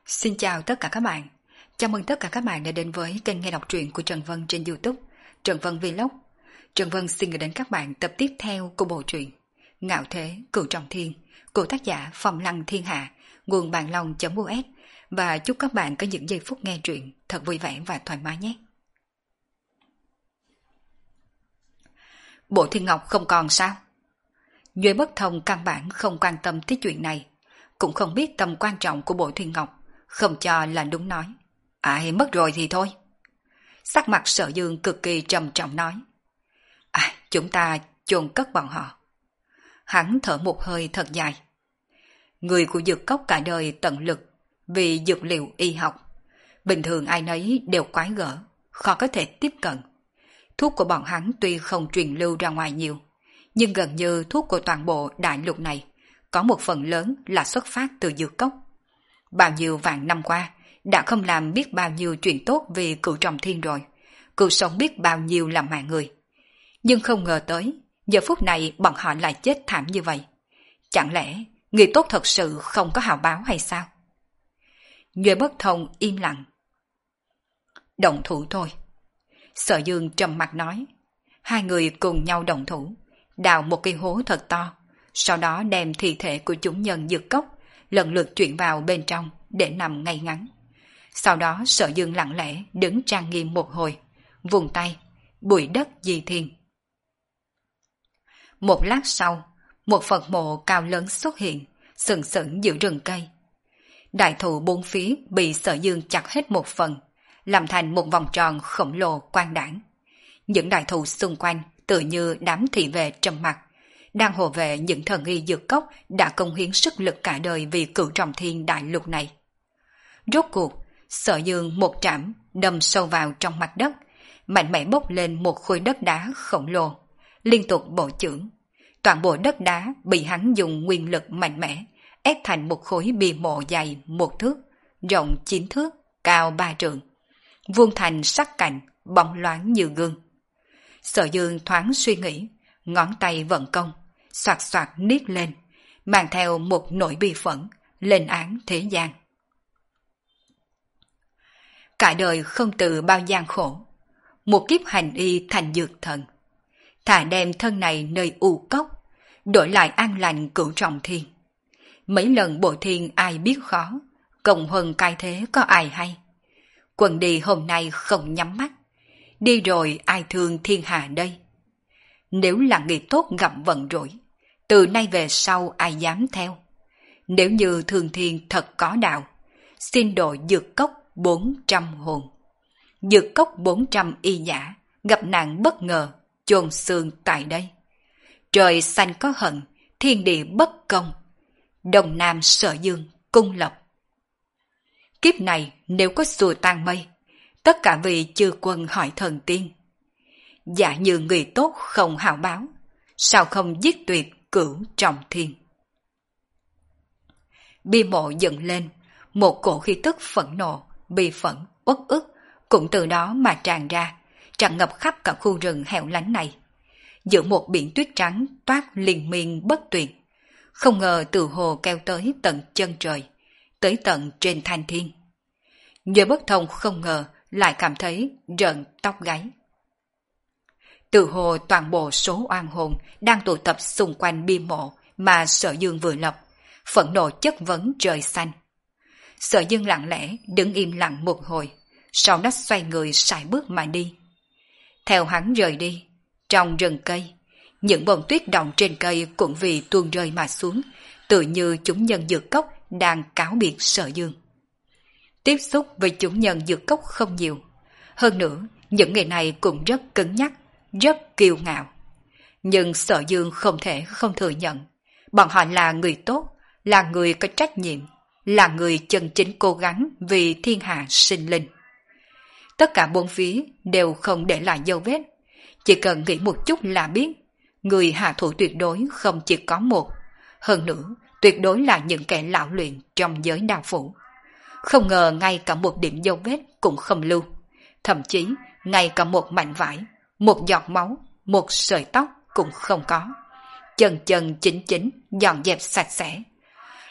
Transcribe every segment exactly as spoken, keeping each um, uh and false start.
Xin chào tất cả các bạn. Chào mừng tất cả các bạn đã đến với kênh nghe đọc truyện của Trần Vân trên YouTube, Trần Vân Vlog. Trần Vân xin gửi đến các bạn tập tiếp theo của bộ truyện Ngạo Thế Cửu Trọng Thiên của tác giả Phong Lăng Thiên Hạ, nguồn bàn long.us, và chúc các bạn có những giây phút nghe truyện thật vui vẻ và thoải mái nhé. Bộ Thiên Ngọc không còn sao? Duy Bất Thông căn bản không quan tâm tới chuyện này, cũng không biết tầm quan trọng của Bộ Thiên Ngọc, không cho là đúng nói. Ai mất rồi thì thôi. Sắc mặt Sở Dương cực kỳ trầm trọng nói. À, chúng ta chôn cất bọn họ. Hắn thở một hơi thật dài. Người của dược cốc cả đời tận lực vì dược liệu y học. Bình thường ai nấy đều quái gở, khó có thể tiếp cận. Thuốc của bọn hắn tuy không truyền lưu ra ngoài nhiều, nhưng gần như thuốc của toàn bộ đại lục này có một phần lớn là xuất phát từ dược cốc. Bao nhiêu vạn năm qua đã không làm biết bao nhiêu chuyện tốt vì Cửu Trọng Thiên rồi, cứu sống biết bao nhiêu là mạng người. Nhưng không ngờ tới, giờ phút này bọn họ lại chết thảm như vậy. Chẳng lẽ người tốt thật sự không có hào báo hay sao? Duy Bất Thông im lặng. Động thủ thôi. Sở Dương trầm mặt nói. Hai người cùng nhau động thủ, đào một cái hố thật to, sau đó đem thi thể của chúng nhân dược cốc lần lượt chuyển vào bên trong để nằm ngay ngắn. Sau đó Sở Dương lặng lẽ đứng trang nghiêm một hồi, vùng tay, bụi đất di thiên. Một lát sau, một Phật mộ cao lớn xuất hiện, sừng sững giữa rừng cây. Đại thụ bốn phía bị Sở Dương chặt hết một phần, làm thành một vòng tròn khổng lồ quang đãng. Những đại thụ xung quanh tự như đám thị vệ trầm mặc, đang hộ vệ những thần y dược cốc đã công hiến sức lực cả đời vì Cửu Trọng Thiên đại lục này. Rốt cuộc, Sở Dương một trảm đâm sâu vào trong mặt đất, mạnh mẽ bốc lên một khối đất đá khổng lồ, liên tục bổ chưởng. Toàn bộ đất đá bị hắn dùng nguyên lực mạnh mẽ ép thành một khối bia mộ dài một thước, rộng chín thước, cao ba trượng, vuông thành sắc cạnh bóng loáng như gương. Sở Dương thoáng suy nghĩ, ngón tay vận công, xoạt xoạt niết lên, mang theo một nỗi bi phẫn, lên án thế gian. Cả đời không từ bao gian khổ, một kiếp hành y thành dược thần. Thà đem thân này nơi u cốc, đổi lại an lành Cửu Trọng Thiên. Mấy lần bộ thiên ai biết khó, cộng huân cai thế có ai hay. Quần đi hôm nay không nhắm mắt, đi rồi ai thương thiên hạ đây. Nếu là người tốt gặp vận rủi, từ nay về sau ai dám theo. Nếu như thường thiên thật có đạo, xin độ dược cốc bốn trăm hồn. Dược cốc bốn trăm y giả, gặp nạn bất ngờ, chôn xương tại đây. Trời xanh có hận, thiên địa bất công. Đông Nam Sở Dương cung lập. Kiếp này nếu có xua tan mây, tất cả vì chư quân hỏi thần tiên. Giả như người tốt không hảo báo, sao không giết tuyệt Cửu Trọng Thiên. Bia mộ dựng lên, một cổ khí tức phẫn nộ, bi phẫn, uất ức cũng từ đó mà tràn ra, tràn ngập khắp cả khu rừng hẻo lánh này. Giữa một biển tuyết trắng toát liên miên bất tuyệt, không ngờ từ hồ kéo tới tận chân trời, tới tận trên thanh thiên. Duy Bất Thông không ngờ lại cảm thấy rợn tóc gáy. Từ hồ toàn bộ số oan hồn đang tụ tập xung quanh bia mộ mà Sở Dương vừa lập, phẫn nộ chất vấn trời xanh. Sở Dương lặng lẽ đứng im lặng một hồi, sau đó xoay người sải bước mà đi. Theo hắn rời đi, trong rừng cây, những bông tuyết đọng trên cây cũng vì tuôn rơi mà xuống, tự như chúng nhân dược cốc đang cáo biệt Sở Dương. Tiếp xúc với chúng nhân dược cốc không nhiều, hơn nữa những người này cũng rất cứng nhắc, rất kiêu ngạo. Nhưng Sở Dương không thể không thừa nhận, bọn họ là người tốt, là người có trách nhiệm, là người chân chính cố gắng vì thiên hạ sinh linh. Tất cả bốn phía đều không để lại dấu vết, chỉ cần nghĩ một chút là biết, người hạ thủ tuyệt đối không chỉ có một, hơn nữa tuyệt đối là những kẻ lão luyện trong giới đao phủ. Không ngờ ngay cả một điểm dấu vết cũng không lưu, thậm chí ngay cả một mảnh vải, một giọt máu, một sợi tóc cũng không có. Chân chân chính chính dọn dẹp sạch sẽ.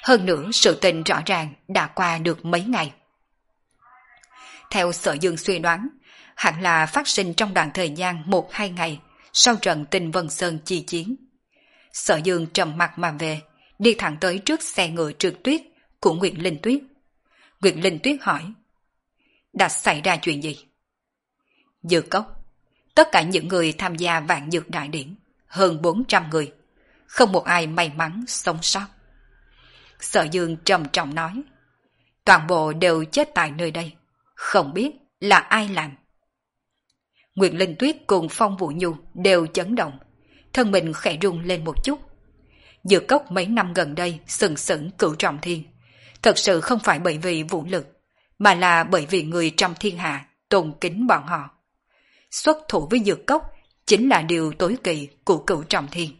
Hơn nữa sự tình rõ ràng đã qua được mấy ngày. Theo Sở Dương suy đoán, hẳn là phát sinh trong đoạn thời gian một hai ngày sau trận Tinh Vân Sơn chi chiến. Sở Dương trầm mặt mà về, đi thẳng tới trước xe ngựa trượt tuyết của Nguyệt Linh Tuyết. Nguyệt Linh Tuyết hỏi, đã xảy ra chuyện gì? Dược cốc, tất cả những người tham gia vạn dược đại điển, hơn bốn trăm người, không một ai may mắn sống sót. Sở Dương trầm trọng nói, toàn bộ đều chết tại nơi đây, không biết là ai làm. Nguyệt Linh Tuyết cùng Phong Vũ Nhu đều chấn động, thân mình khẽ rung lên một chút. Dược cốc mấy năm gần đây sừng sững cửu trọng thiên, thật sự không phải bởi vì vũ lực, mà là bởi vì người trong thiên hạ tôn kính bọn họ. Xuất thủ với dược cốc chính là điều tối kỵ của cửu trọng thiên.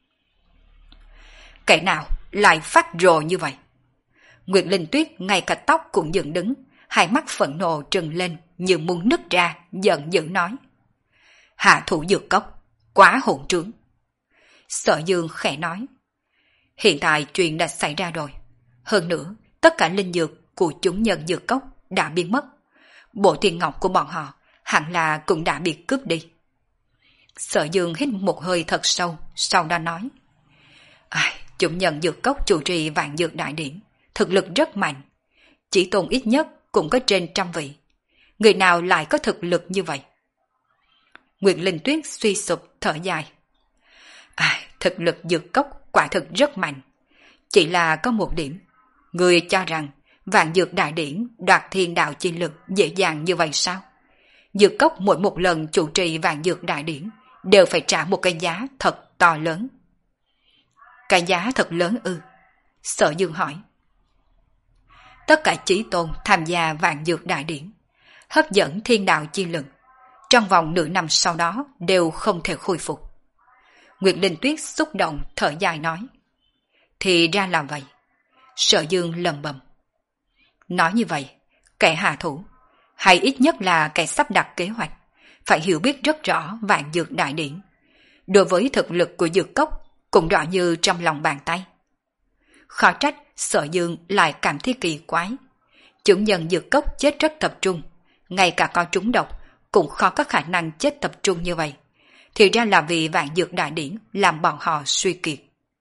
Kẻ nào lại phát rồ như vậy? Nguyệt Linh Tuyết ngay cả tóc cũng dựng đứng, hai mắt phẫn nộ trừng lên như muốn nứt ra, giận dữ nói, hạ thủ dược cốc, quá hỗn trướng. Sở Dương khẽ nói, hiện tại chuyện đã xảy ra rồi, hơn nữa tất cả linh dược của chúng nhân dược cốc đã biến mất, bộ tiền ngọc của bọn họ hẳn là cũng đã bị cướp đi. Sở Dương hít một hơi thật sâu, sau đó nói, ai, chúng nhân dược cốc chủ trì vạn dược đại điển, thực lực rất mạnh, chỉ tôn ít nhất cũng có trên trăm vị, người nào lại có thực lực như vậy? Nguyệt Linh Tuyết suy sụp thở dài, ai, thực lực dược cốc quả thực rất mạnh, chỉ là có một điểm, người cho rằng vạn dược đại điển đoạt thiên đạo chi lực dễ dàng như vậy sao? Dược cốc mỗi một lần chủ trì vạn dược đại điển đều phải trả một cái giá thật to lớn. Cái giá thật lớn ư? Sở Dương hỏi. Tất cả chí tôn tham gia vạn dược đại điển, hấp dẫn thiên đạo chi lực, trong vòng nửa năm sau đó đều không thể khôi phục. Nguyệt Linh Tuyết xúc động thở dài nói, thì ra là vậy. Sở Dương lầm bầm. Nói như vậy, kẻ hạ thủ, hay ít nhất là kẻ sắp đặt kế hoạch, phải hiểu biết rất rõ vạn dược đại điển. Đối với thực lực của dược cốc, cũng rõ như trong lòng bàn tay. Khó trách Sở Dương lại cảm thấy kỳ quái. Chúng nhân dược cốc chết rất tập trung, ngay cả có trúng độc, cũng khó có khả năng chết tập trung như vậy. Thì ra là vì vạn dược đại điển làm bọn họ suy kiệt.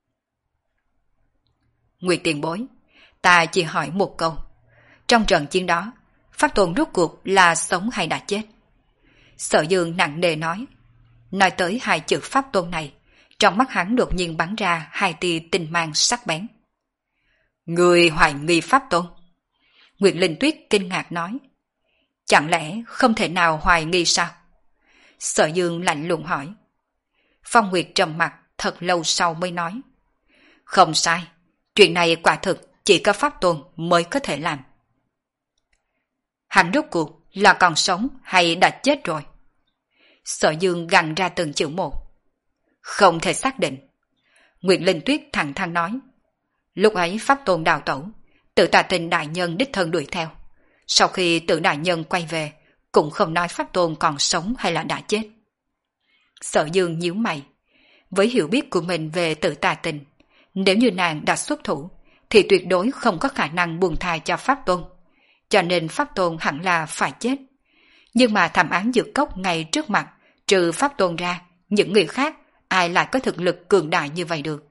Nguyệt tiền bối, ta chỉ hỏi một câu. Trong trận chiến đó, Pháp Tôn rốt cuộc là sống hay đã chết? Sở Dương nặng nề nói. Nói tới hai chữ Pháp Tôn này, trong mắt hắn đột nhiên bắn ra hai tia tinh mang sắc bén. Người hoài nghi Pháp Tôn? Nguyệt Linh Tuyết kinh ngạc nói. Chẳng lẽ không thể nào hoài nghi sao? Sở Dương lạnh lùng hỏi. Phong Nguyệt trầm mặt thật lâu sau mới nói. Không sai, chuyện này quả thực chỉ có Pháp Tôn mới có thể làm. Hắn rốt cuộc là còn sống hay đã chết rồi? Sở Dương gằn ra từng chữ một. Không thể xác định. Nguyệt Linh Tuyết thẳng thắn nói. Lúc ấy Pháp Tôn đào tẩu, Tự Tà Tình đại nhân đích thân đuổi theo. Sau khi Tự đại nhân quay về, cũng không nói Pháp Tôn còn sống hay là đã chết. Sở Dương nhíu mày. Với hiểu biết của mình về Tự Tà Tình, nếu như nàng đã xuất thủ, thì tuyệt đối không có khả năng buông tha cho Pháp Tôn. Cho nên Pháp Tôn hẳn là phải chết. Nhưng mà thảm án dược cốc ngay trước mặt, trừ Pháp Tôn ra, những người khác ai lại có thực lực cường đại như vậy được?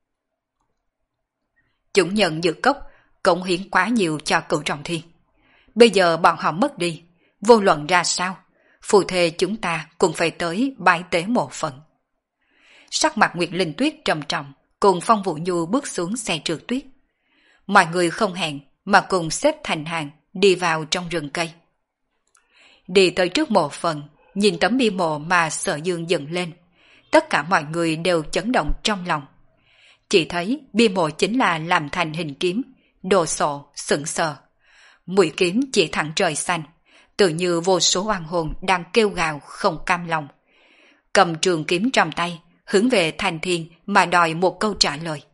Chúng nhân dược cốc cống hiến quá nhiều cho Cửu Trọng Thiên. Bây giờ bọn họ mất đi, vô luận ra sao, phù thề chúng ta cũng phải tới bái tế một phần. Sắc mặt Nguyệt Linh Tuyết trầm trọng, cùng Phong Vũ Nhu bước xuống xe trượt tuyết. Mọi người không hẹn mà cùng xếp thành hàng đi vào trong rừng cây. Đi tới trước mộ phần, nhìn tấm bia mộ mà Sở Dương dựng lên, tất cả mọi người đều chấn động trong lòng. Chỉ thấy bia mộ chính là làm thành hình kiếm, đồ sộ, sững sờ. Mũi kiếm chỉ thẳng trời xanh, tự như vô số oan hồn đang kêu gào không cam lòng. Cầm trường kiếm trong tay, hướng về thành thiên mà đòi một câu trả lời.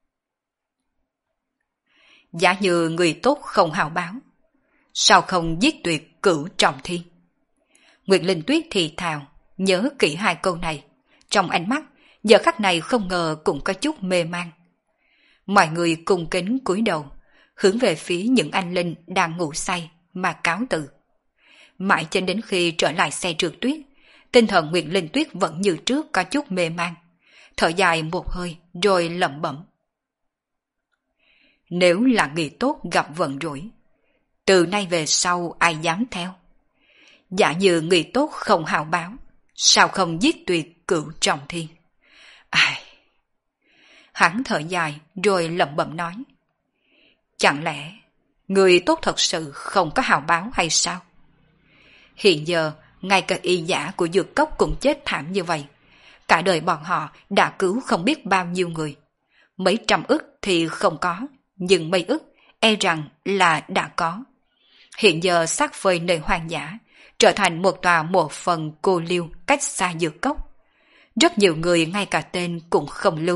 Giả như người tốt không hào báo, sao không giết tuyệt Cửu Trọng Thiên? Nguyệt Linh Tuyết thì thào, nhớ kỹ hai câu này, trong ánh mắt giờ khắc này không ngờ cũng có chút mê man. Mọi người cung kính cúi đầu, hướng về phía những anh linh đang ngủ say mà cáo từ. Mãi cho đến khi trở lại xe trượt tuyết, tinh thần Nguyệt Linh Tuyết vẫn như trước có chút mê man, thở dài một hơi rồi lẩm bẩm. Nếu là người tốt gặp vận rủi, từ nay về sau ai dám theo? Giả như người tốt không hào báo, sao không giết tuyệt cửu trọng thiên? Ai... Hắn thở dài rồi lẩm bẩm nói. Chẳng lẽ người tốt thật sự không có hào báo hay sao? Hiện giờ, ngay cả y giả của dược cốc cũng chết thảm như vậy. Cả đời bọn họ đã cứu không biết bao nhiêu người. Mấy trăm ức thì không có, nhưng mấy ức e rằng là đã có. Hiện giờ xác phơi nơi hoang dã, trở thành một tòa mộ phần cô liêu cách xa dược cốc. Rất nhiều người ngay cả tên cũng không lưu.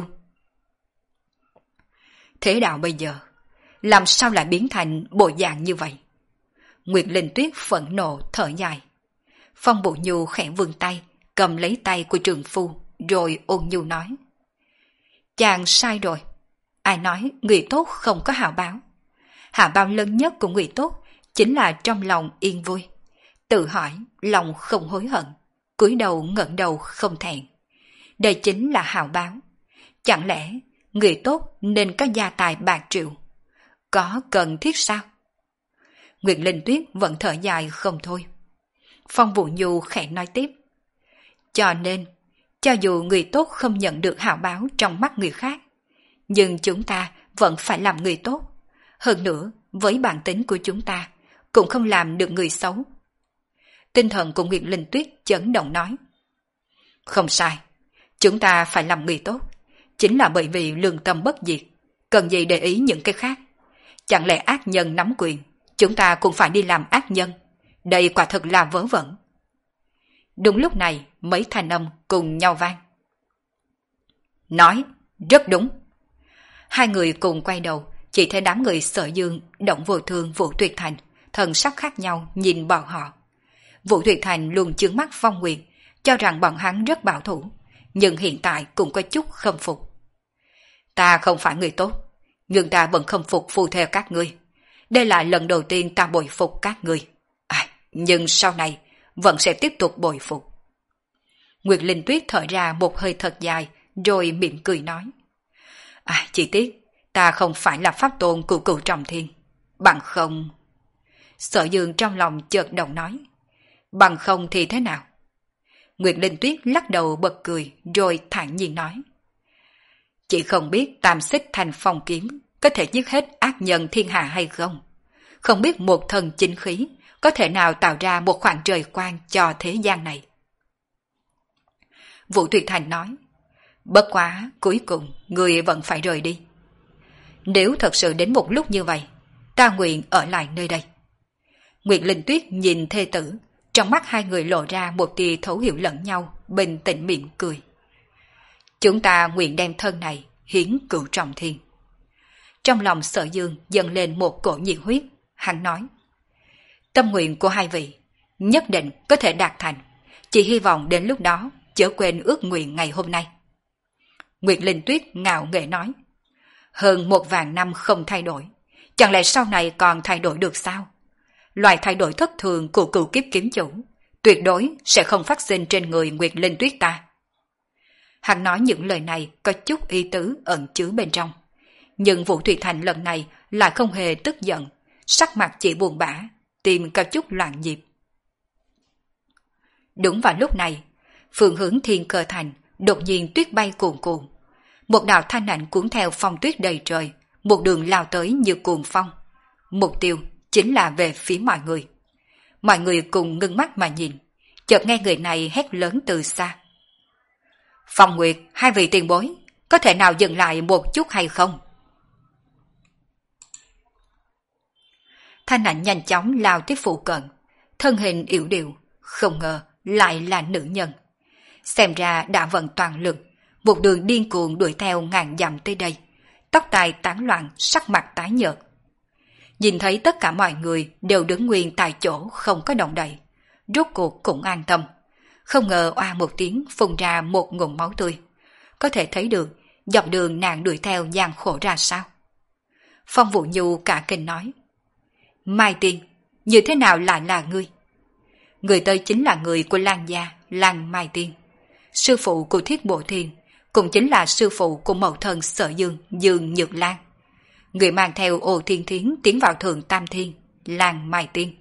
Thế đạo bây giờ, làm sao lại biến thành bộ dạng như vậy? Nguyệt Linh Tuyết phẫn nộ thở dài. Phong Bụ Nhu khẽ vươn tay, cầm lấy tay của trường phu, rồi ôn nhu nói. Chàng sai rồi. Ai nói người tốt không có hào báo? Hào báo lớn nhất của người tốt chính là trong lòng yên vui. Tự hỏi, lòng không hối hận, cúi đầu ngẩng đầu không thẹn. Đây chính là hào báo. Chẳng lẽ người tốt nên có gia tài bạc triệu? Có cần thiết sao? Nguyệt Linh Tuyết vẫn thở dài không thôi. Phong Vũ Nhu khẽ nói tiếp. Cho nên, cho dù người tốt không nhận được hào báo trong mắt người khác, nhưng chúng ta vẫn phải làm người tốt. Hơn nữa, với bản tính của chúng ta, cũng không làm được người xấu. Tinh thần của Nguyệt Linh Tuyết chấn động nói. Không sai, chúng ta phải làm người tốt, chính là bởi vì lương tâm bất diệt, cần gì để ý những cái khác. Chẳng lẽ ác nhân nắm quyền, chúng ta cũng phải đi làm ác nhân? Đây quả thực là vớ vẩn. Đúng lúc này, mấy thanh âm cùng nhau vang. Nói, rất đúng. Hai người cùng quay đầu, chỉ thấy đám người Sở Dương, Động Vô Thương, Vũ Tuyệt Thành, thần sắc khác nhau nhìn bọn họ. Vũ Tuyệt Thành luôn chướng mắt Phong Nguyệt, cho rằng bọn hắn rất bảo thủ, nhưng hiện tại cũng có chút khâm phục. Ta không phải người tốt, nhưng ta vẫn khâm phục phu theo các ngươi. Đây là lần đầu tiên ta bội phục các ngươi. À, nhưng sau này vẫn sẽ tiếp tục bội phục. Nguyệt Linh Tuyết thở ra một hơi thật dài, rồi mỉm cười nói. À, chỉ tiếc, ta không phải là pháp tôn của cửu trọng thiên. Bằng không... Sở Dương trong lòng chợt động nói. Bằng không thì thế nào? Nguyệt Linh Tuyết lắc đầu bật cười, rồi thản nhiên nói. Chị không biết tam xích thành phong kiếm có thể giết hết ác nhân thiên hạ hay không? Không biết một thần chính khí có thể nào tạo ra một khoảng trời quang cho thế gian này? Vũ Tuyệt Thành nói. Bất quá, cuối cùng, người vẫn phải rời đi. Nếu thật sự đến một lúc như vậy, ta nguyện ở lại nơi đây. Nguyệt Linh Tuyết nhìn thê tử, trong mắt hai người lộ ra một tia thấu hiểu lẫn nhau, bình tĩnh mỉm cười. Chúng ta nguyện đem thân này hiến cửu trọng thiên. Trong lòng Sở Dương dâng lên một cổ nhiệt huyết, hắn nói. Tâm nguyện của hai vị nhất định có thể đạt thành, chỉ hy vọng đến lúc đó chớ quên ước nguyện ngày hôm nay. Nguyệt Linh Tuyết ngạo nghễ nói. Hơn một vạn năm không thay đổi, chẳng lẽ sau này còn thay đổi được sao? Loại thay đổi thất thường của cửu kiếp kiếm chủ tuyệt đối sẽ không phát sinh trên người Nguyệt Linh Tuyết ta. Hắn nói những lời này có chút ý tứ ẩn chứa bên trong, nhưng Vũ Thủy Thành lần này lại không hề tức giận, sắc mặt chỉ buồn bã, tim có chút loạn nhịp. Đúng vào lúc này, phương hướng Thiên Cơ Thành đột nhiên tuyết bay cuồn cuộn, một đạo thanh ảnh cuốn theo phong tuyết đầy trời, một đường lao tới như cuồng phong. Mục tiêu chính là về phía mọi người. Mọi người cùng ngưng mắt mà nhìn, chợt nghe người này hét lớn từ xa. Phong Nguyệt, hai vị tiền bối, có thể nào dừng lại một chút hay không? Thanh ảnh nhanh chóng lao tới phụ cận, thân hình yểu điệu, không ngờ lại là nữ nhân. Xem ra đã vận toàn lực, một đường điên cuồng đuổi theo ngàn dặm tới đây, tóc tai tán loạn, sắc mặt tái nhợt. Nhìn thấy tất cả mọi người đều đứng nguyên tại chỗ không có động đậy, rốt cuộc cũng an tâm. Không ngờ oa một tiếng phun ra một ngụm máu tươi. Có thể thấy được, dọc đường nàng đuổi theo gian khổ ra sao? Phong Vũ Nhu cả kinh nói. Mai Tiên, như thế nào lại là ngươi? Người tới chính là người của Lan gia, Lan Mai Tiên. Sư phụ của Thiết Bộ Thiên, cũng chính là sư phụ của mẫu thân Sở Dương, Dương Nhược Lan. Người mang theo Ô Thiên Thiến tiến vào Thượng Tam Thiên, Lan Mai Tiên.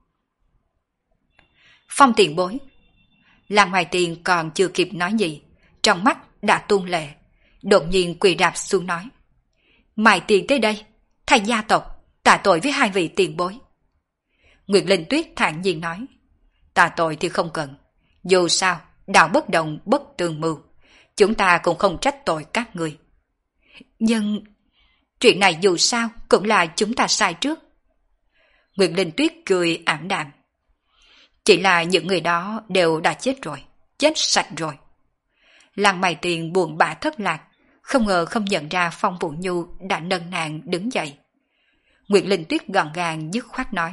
Phong tiền bối. Lan Mai Tiên còn chưa kịp nói gì, trong mắt đã tuôn lệ, đột nhiên quỳ đạp xuống nói. Mai Tiên tới đây, thay gia tộc, tạ tội với hai vị tiền bối. Nguyệt Linh Tuyết thản nhiên nói. Tạ tội thì không cần, dù sao, đạo bất đồng bất tương mưu, chúng ta cũng không trách tội các người. Nhưng chuyện này dù sao cũng là chúng ta sai trước. Nguyệt Linh Tuyết cười ảm đạm. Chỉ là những người đó đều đã chết rồi, chết sạch rồi. Lan Mai Tiên buồn bã thất lạc, không ngờ không nhận ra Phong Vũ Nhu đã nâng nàng đứng dậy. Nguyệt Linh Tuyết gọn gàng dứt khoát nói.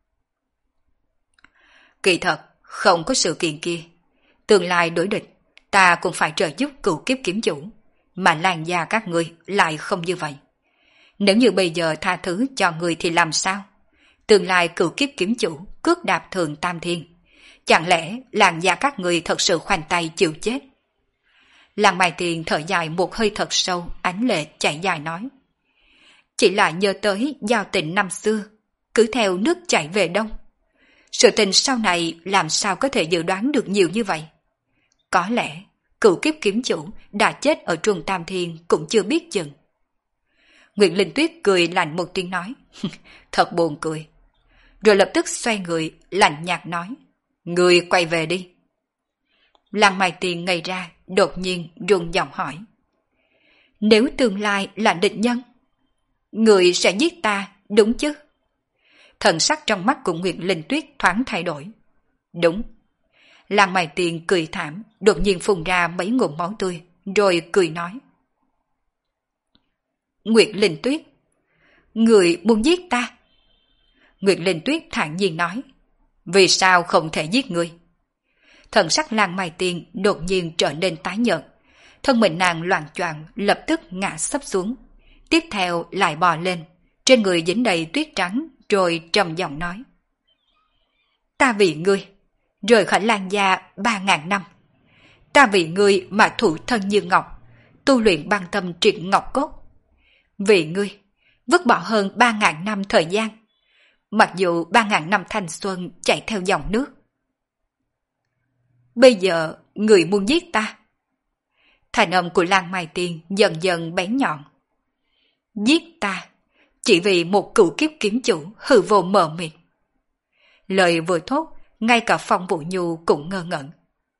Kỳ thật, không có sự kiện kia. Tương lai đối địch, ta cũng phải trợ giúp cửu kiếp kiếm chủ, mà Lan gia các ngươi lại không như vậy. Nếu như bây giờ tha thứ cho người thì làm sao? Tương lai cửu kiếp kiếm chủ cước đạp Thượng Tam Thiên, chẳng lẽ Lan gia các người thật sự khoanh tay chịu chết? Lan Mai Tiên thở dài một hơi thật sâu, ánh lệ chảy dài nói. Chỉ là nhớ tới giao tình năm xưa, cứ theo nước chảy về đông. Sự tình sau này làm sao có thể dự đoán được nhiều như vậy? Có lẽ cửu kiếp kiếm chủ đã chết ở Trung Tam Thiên cũng chưa biết chừng. Nguyệt Linh Tuyết cười lạnh một tiếng nói. Thật buồn cười. Rồi lập tức xoay người, lạnh nhạt nói. Người quay về đi. Lan Mai Tiên ngây ra, đột nhiên run giọng hỏi. Nếu tương lai là địch nhân, người sẽ giết ta, đúng chứ? Thần sắc trong mắt của Nguyệt Linh Tuyết thoáng thay đổi. Đúng. Lan Mai Tiên cười thảm, đột nhiên phun ra mấy ngụm máu tươi, rồi cười nói. Nguyệt Linh Tuyết, người muốn giết ta? Nguyệt Linh Tuyết thản nhiên nói. Vì sao không thể giết người? Thần sắc Lan Mai Tiên đột nhiên trở nên tái nhợt, thân mình nàng loạng choạng lập tức ngã sấp xuống, tiếp theo lại bò lên, trên người dính đầy tuyết trắng, rồi trầm giọng nói. Ta vì ngươi, rời khỏi Lan gia ba ngàn năm. Ta vì ngươi mà thủ thân như ngọc, tu luyện băng tâm triệt ngọc cốt. Vì ngươi, vứt bỏ hơn ba ngàn năm thời gian, mặc dù ba ngàn năm thanh xuân chạy theo dòng nước. Bây giờ, người muốn giết ta. Thành âm của Lan Mai Tiên dần dần bén nhọn. Giết ta, chỉ vì một cửu kiếp kiếm chủ hư vô mờ mịt. Lời vừa thốt, ngay cả Phong Vũ Nhu cũng ngơ ngẩn.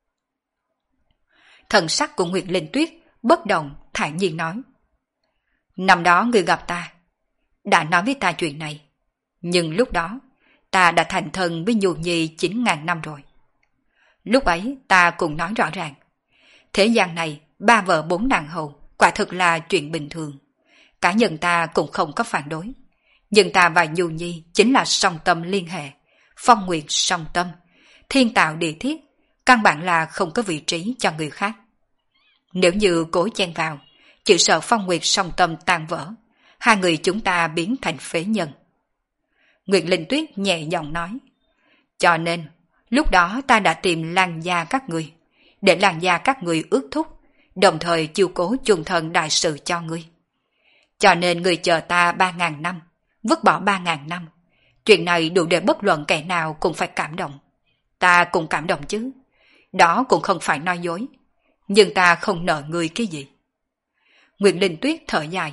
Thần sắc của Nguyệt Linh Tuyết bất động, thản nhiên nói. Năm đó người gặp ta, đã nói với ta chuyện này. Nhưng lúc đó, ta đã thành thân với Nhu Nhi chín ngàn năm rồi. Lúc ấy ta cũng nói rõ ràng. Thế gian này, ba vợ bốn nàng hầu, quả thực là chuyện bình thường. Cá nhân ta cũng không có phản đối. Nhưng ta và Nhu Nhi chính là song tâm liên hệ, phong nguyệt song tâm, thiên tạo địa thiết, căn bản là không có vị trí cho người khác. Nếu như cố chen vào, chỉ sợ phong nguyệt song tâm tan vỡ, hai người chúng ta biến thành phế nhân. Nguyệt Linh Tuyết nhẹ giọng nói. Cho nên, lúc đó ta đã tìm Lan gia các người, để Lan gia các người ước thúc, đồng thời chiêu cố chung thân đại sự cho ngươi. Cho nên người chờ ta ba ngàn năm, vứt bỏ ba ngàn năm. Chuyện này đủ để bất luận kẻ nào cũng phải cảm động. Ta cũng cảm động chứ. Đó cũng không phải nói dối. Nhưng ta không nợ người cái gì. Nguyệt Linh Tuyết thở dài.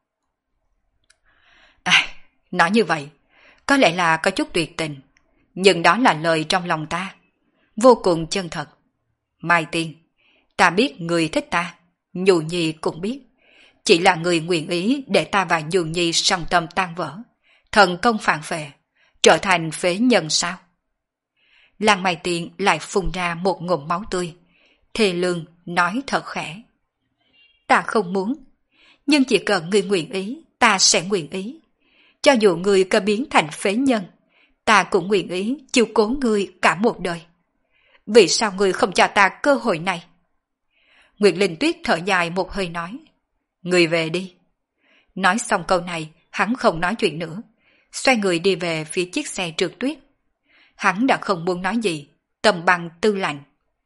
À, nói như vậy, có lẽ là có chút tuyệt tình. Nhưng đó là lời trong lòng ta. Vô cùng chân thật. Mai Tiên, ta biết người thích ta. Nhu Nhi cũng biết. Chỉ là người nguyện ý để ta và Nhu Nhi song tâm tan vỡ. Thần công phản phệ, trở thành phế nhân sao? Lan Mai Tiên lại phun ra một ngụm máu tươi. Thề lương nói thật khẽ. Ta không muốn, nhưng chỉ cần người nguyện ý, ta sẽ nguyện ý. Cho dù người có biến thành phế nhân, ta cũng nguyện ý chiếu cố người cả một đời. Vì sao người không cho ta cơ hội này? Nguyệt Linh Tuyết thở dài một hơi nói. Người về đi. Nói xong câu này, hắn không nói chuyện nữa, xoay người đi về phía chiếc xe trượt tuyết. Hắn đã không muốn nói gì, tâm băng tư lạnh.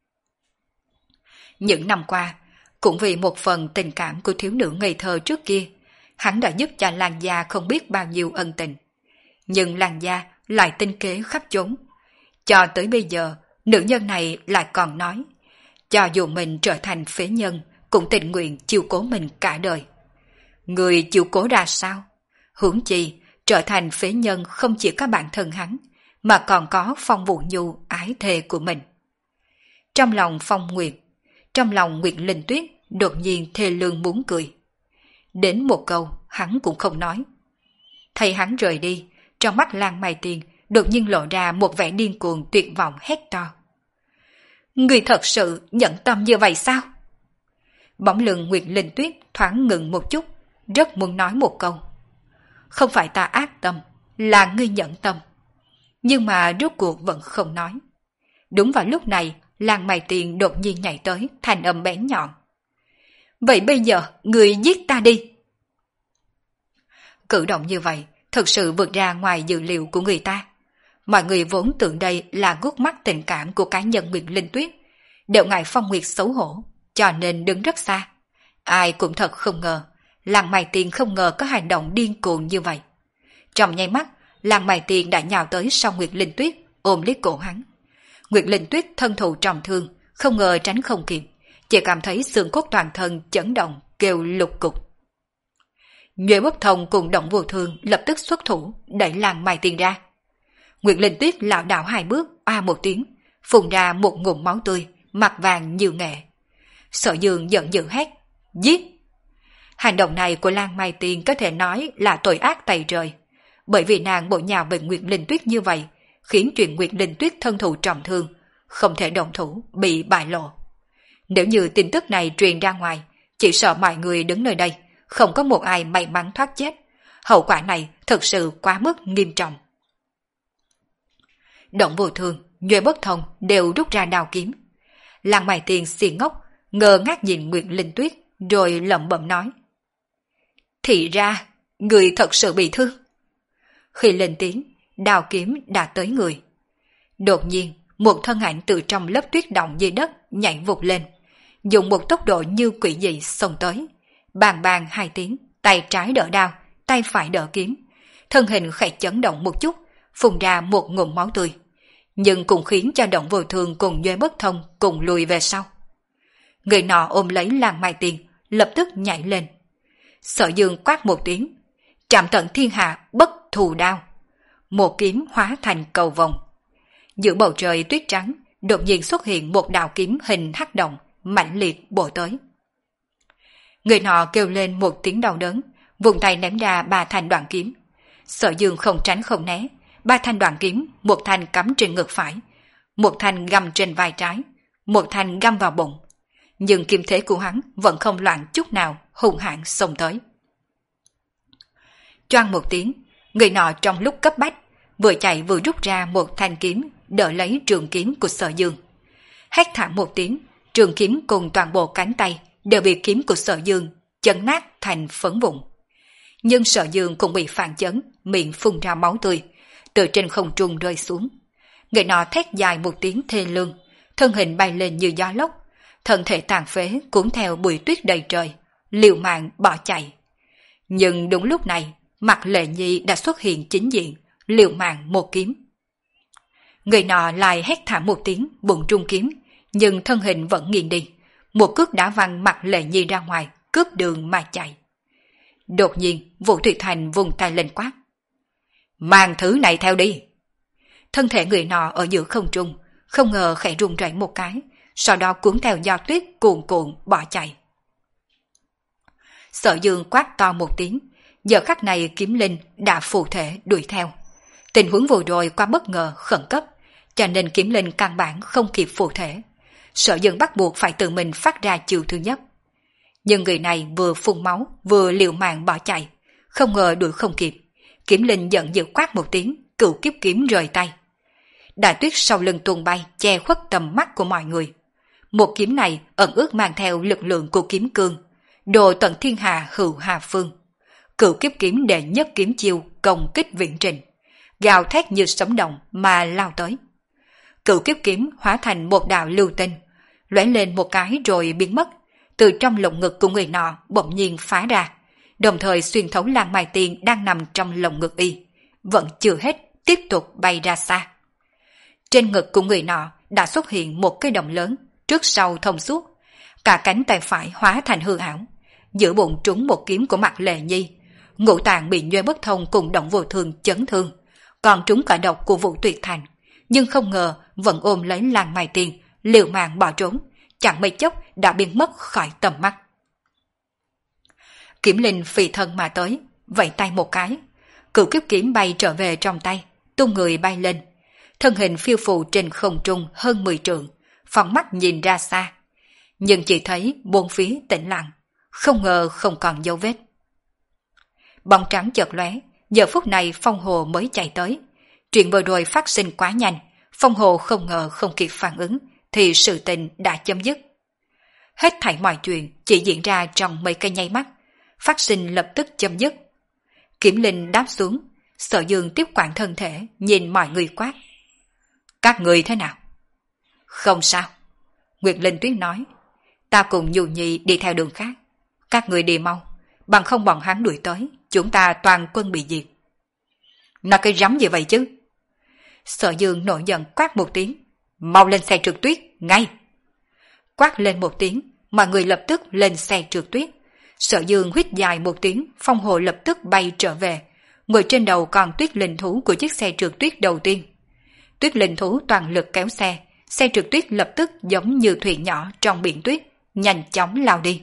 Những năm qua, cũng vì một phần tình cảm của thiếu nữ ngây thơ trước kia, hắn đã giúp cho Lan Gia không biết bao nhiêu ân tình. Nhưng Lan Gia lại tinh kế khắp chốn. Cho tới bây giờ, nữ nhân này lại còn nói, cho dù mình trở thành phế nhân, cũng tình nguyện chiều cố mình cả đời. Người chiều cố ra sao? Huống chi, trở thành phế nhân không chỉ có bản thân hắn, mà còn có Phong Vũ Nhu ái thề của mình. Trong lòng Phong Nguyệt, trong lòng Nguyệt Linh Tuyết đột nhiên thê lương muốn cười. Đến một câu hắn cũng không nói. Thấy hắn rời đi, trong mắt Lan Mai Tiên đột nhiên lộ ra một vẻ điên cuồng tuyệt vọng hét to. Người thật sự nhẫn tâm như vậy sao? Bỗng lưng Nguyệt Linh Tuyết thoáng ngừng một chút, rất muốn nói một câu. Không phải ta ác tâm, là ngươi nhẫn tâm. Nhưng mà rốt cuộc vẫn không nói. Đúng vào lúc này, Lan Mai Tiên đột nhiên nhảy tới, thanh âm bén nhọn. Vậy bây giờ, người giết ta đi. Cử động như vậy, thực sự vượt ra ngoài dự liệu của người ta. Mọi người vốn tưởng đây là gút mắt tình cảm của cá nhân Nguyệt Linh Tuyết, đều ngại Phong Nguyệt xấu hổ, cho nên đứng rất xa. Ai cũng thật không ngờ, Lan Mai Tiên không ngờ có hành động điên cuồng như vậy. Trong nháy mắt, Lan Mai Tiên đã nhào tới sau Nguyệt Linh Tuyết, ôm lấy cổ hắn. Nguyệt Linh Tuyết thân thụ trọng thương, không ngờ tránh không kịp, chỉ cảm thấy xương cốt toàn thân chấn động, kêu lục cục. Nhuệ Bất Thông cùng Động Vô Thương lập tức xuất thủ, đẩy Lan Mai Tiên ra. Nguyệt Linh Tuyết lảo đảo hai bước, oa một tiếng, phun ra một ngụm máu tươi, mặt vàng như nghệ. Sở Dương giận dữ hét, giết! Hành động này của Lan Mai Tiên có thể nói là tội ác tày trời, bởi vì nàng bội nhào về Nguyệt Linh Tuyết như vậy, khiến chuyện Nguyệt Linh Tuyết thân thụ trọng thương, không thể động thủ, bị bại lộ. Nếu như tin tức này truyền ra ngoài, chỉ sợ mọi người đứng nơi đây, không có một ai may mắn thoát chết. Hậu quả này thực sự quá mức nghiêm trọng. Động Vô Thương, Nhuệ Bất Thông đều rút ra đao kiếm. Lan Mai Tiên xì ngốc, ngơ ngác nhìn Nguyệt Linh Tuyết, rồi lẩm bẩm nói. Thì ra, người thật sự bị thương. Khi lên tiếng, đao kiếm đã tới người. Đột nhiên, một thân ảnh từ trong lớp tuyết động dưới đất nhảy vụt lên, dùng một tốc độ như quỷ dị xông tới. Bàng bàng hai tiếng, tay trái đỡ đao, tay phải đỡ kiếm. Thân hình khẽ chấn động một chút, phun ra một ngụm máu tươi, nhưng cũng khiến cho Động Vô Thương cùng Nhuệ Bất Thông cùng lùi về sau. Người nọ ôm lấy Lan Mai Tiên, lập tức nhảy lên. Sở Dương quát một tiếng, chạm tận thiên hạ bất thù đao. Một kiếm hóa thành cầu vồng. Giữa bầu trời tuyết trắng, đột nhiên xuất hiện một đạo kiếm hình hắc động, mãnh liệt bổ tới. Người nọ kêu lên một tiếng đau đớn, vùng tay ném ra ba thanh đoạn kiếm. Sở Dương không tránh không né, ba thanh đoạn kiếm, một thanh cắm trên ngực phải, một thanh găm trên vai trái, một thanh găm vào bụng. Nhưng kiếm thế của hắn vẫn không loạn chút nào, hung hãn xông tới. Choang một tiếng, người nọ trong lúc cấp bách, vừa chạy vừa rút ra một thanh kiếm, đỡ lấy trường kiếm của Sở Dương. Hét thảm một tiếng, trường kiếm cùng toàn bộ cánh tay đều bị kiếm của Sở Dương chấn nát thành phấn vụn. Nhưng Sở Dương cũng bị phản chấn, miệng phun ra máu tươi, từ trên không trung rơi xuống. Người nọ thét dài một tiếng thê lương, thân hình bay lên như gió lốc, thân thể tàn phế cuốn theo bụi tuyết đầy trời, liều mạng bỏ chạy. Nhưng đúng lúc này, Mạc Lệ Nhi đã xuất hiện chính diện, liều mạng một kiếm. Người nọ lại hét thảm một tiếng, bụng trung kiếm, nhưng thân hình vẫn nghiêng đi, một cước đá văng Mạc Lệ Nhi ra ngoài, cướp đường mà chạy. Đột nhiên, Vũ Thủy Thành vùng tay lên quát. Mang thứ này theo đi. Thân thể người nọ ở giữa không trung, không ngờ khẽ rung rẩy một cái, sau đó cuốn theo gió tuyết cuồn cuộn bỏ chạy. Sở Dương quát to một tiếng, giờ khắc này kiếm linh đã phù thể đuổi theo. Tình huống vừa rồi quá bất ngờ, khẩn cấp, cho nên kiếm linh căn bản không kịp phù thể. Sở Dương bắt buộc phải tự mình phát ra chiều thứ nhất. Nhưng người này vừa phun máu, vừa liều mạng bỏ chạy, không ngờ đuổi không kịp. Kiếm linh giận dữ quát một tiếng, cửu kiếp kiếm rời tay. Đại tuyết sau lưng tuôn bay, che khuất tầm mắt của mọi người. Một kiếm này ẩn ước mang theo lực lượng của kiếm cương, đồ tận thiên hà hữu hà phương. Cửu kiếp kiếm đệ nhất kiếm chiêu công kích viễn trình, gào thét như sấm động mà lao tới. Cửu kiếp kiếm hóa thành một đạo lưu tinh, lóe lên một cái rồi biến mất, từ trong lồng ngực của người nọ bỗng nhiên phá ra, đồng thời xuyên thấu Lan Mai Tiên đang nằm trong lồng ngực y, vẫn chưa hết, tiếp tục bay ra xa. Trên ngực của người nọ đã xuất hiện một cái động lớn, trước sau thông suốt, cả cánh tay phải hóa thành hư ảo, giữa bụng trúng một kiếm của Mạc Lệ Nhi, ngũ tạng bị Nhuê Bất Thông cùng Động Vô Thương chấn thương, còn trúng cả độc của Vũ Tuyệt Thành, nhưng không ngờ vẫn ôm lấy Lan Mai Tiên, liều mạng bỏ trốn, chẳng mấy chốc đã biến mất khỏi tầm mắt. Kiếm Linh phi thân mà tới, vẫy tay một cái, cửu kiếp kiếm bay trở về trong tay, tung người bay lên, thân hình phiêu phù trên không trung hơn mười trượng, phóng mắt nhìn ra xa, nhưng chỉ thấy bốn phía tĩnh lặng, không ngờ không còn dấu vết. Bóng trắng chợt lóe, giờ phút này Phong Hồ mới chạy tới. Chuyện vừa rồi phát sinh quá nhanh, Phong Hồ không ngờ không kịp phản ứng, thì sự tình đã chấm dứt. Hết thảy mọi chuyện chỉ diễn ra trong mấy cái nháy mắt, phát sinh lập tức chấm dứt. Kiếm Linh đáp xuống, Sở Dương tiếp quản thân thể, nhìn mọi người quát: các người thế nào? Không sao, Nguyệt Linh Tuyết nói, ta cùng Nhu Nhi đi theo đường khác, các người đi mau, bằng không bọn hắn đuổi tới, chúng ta toàn quân bị diệt. Nói cái rắm gì vậy chứ? Sở Dương nổi giận quát một tiếng, mau lên xe trượt tuyết, ngay! Quát lên một tiếng, mọi người lập tức lên xe trượt tuyết. Sở Dương huýt dài một tiếng, Phong Hồ lập tức bay trở về, ngồi trên đầu con tuyết linh thú của chiếc xe trượt tuyết đầu tiên. Tuyết linh thú toàn lực kéo xe, xe trượt tuyết lập tức giống như thuyền nhỏ trong biển tuyết, nhanh chóng lao đi.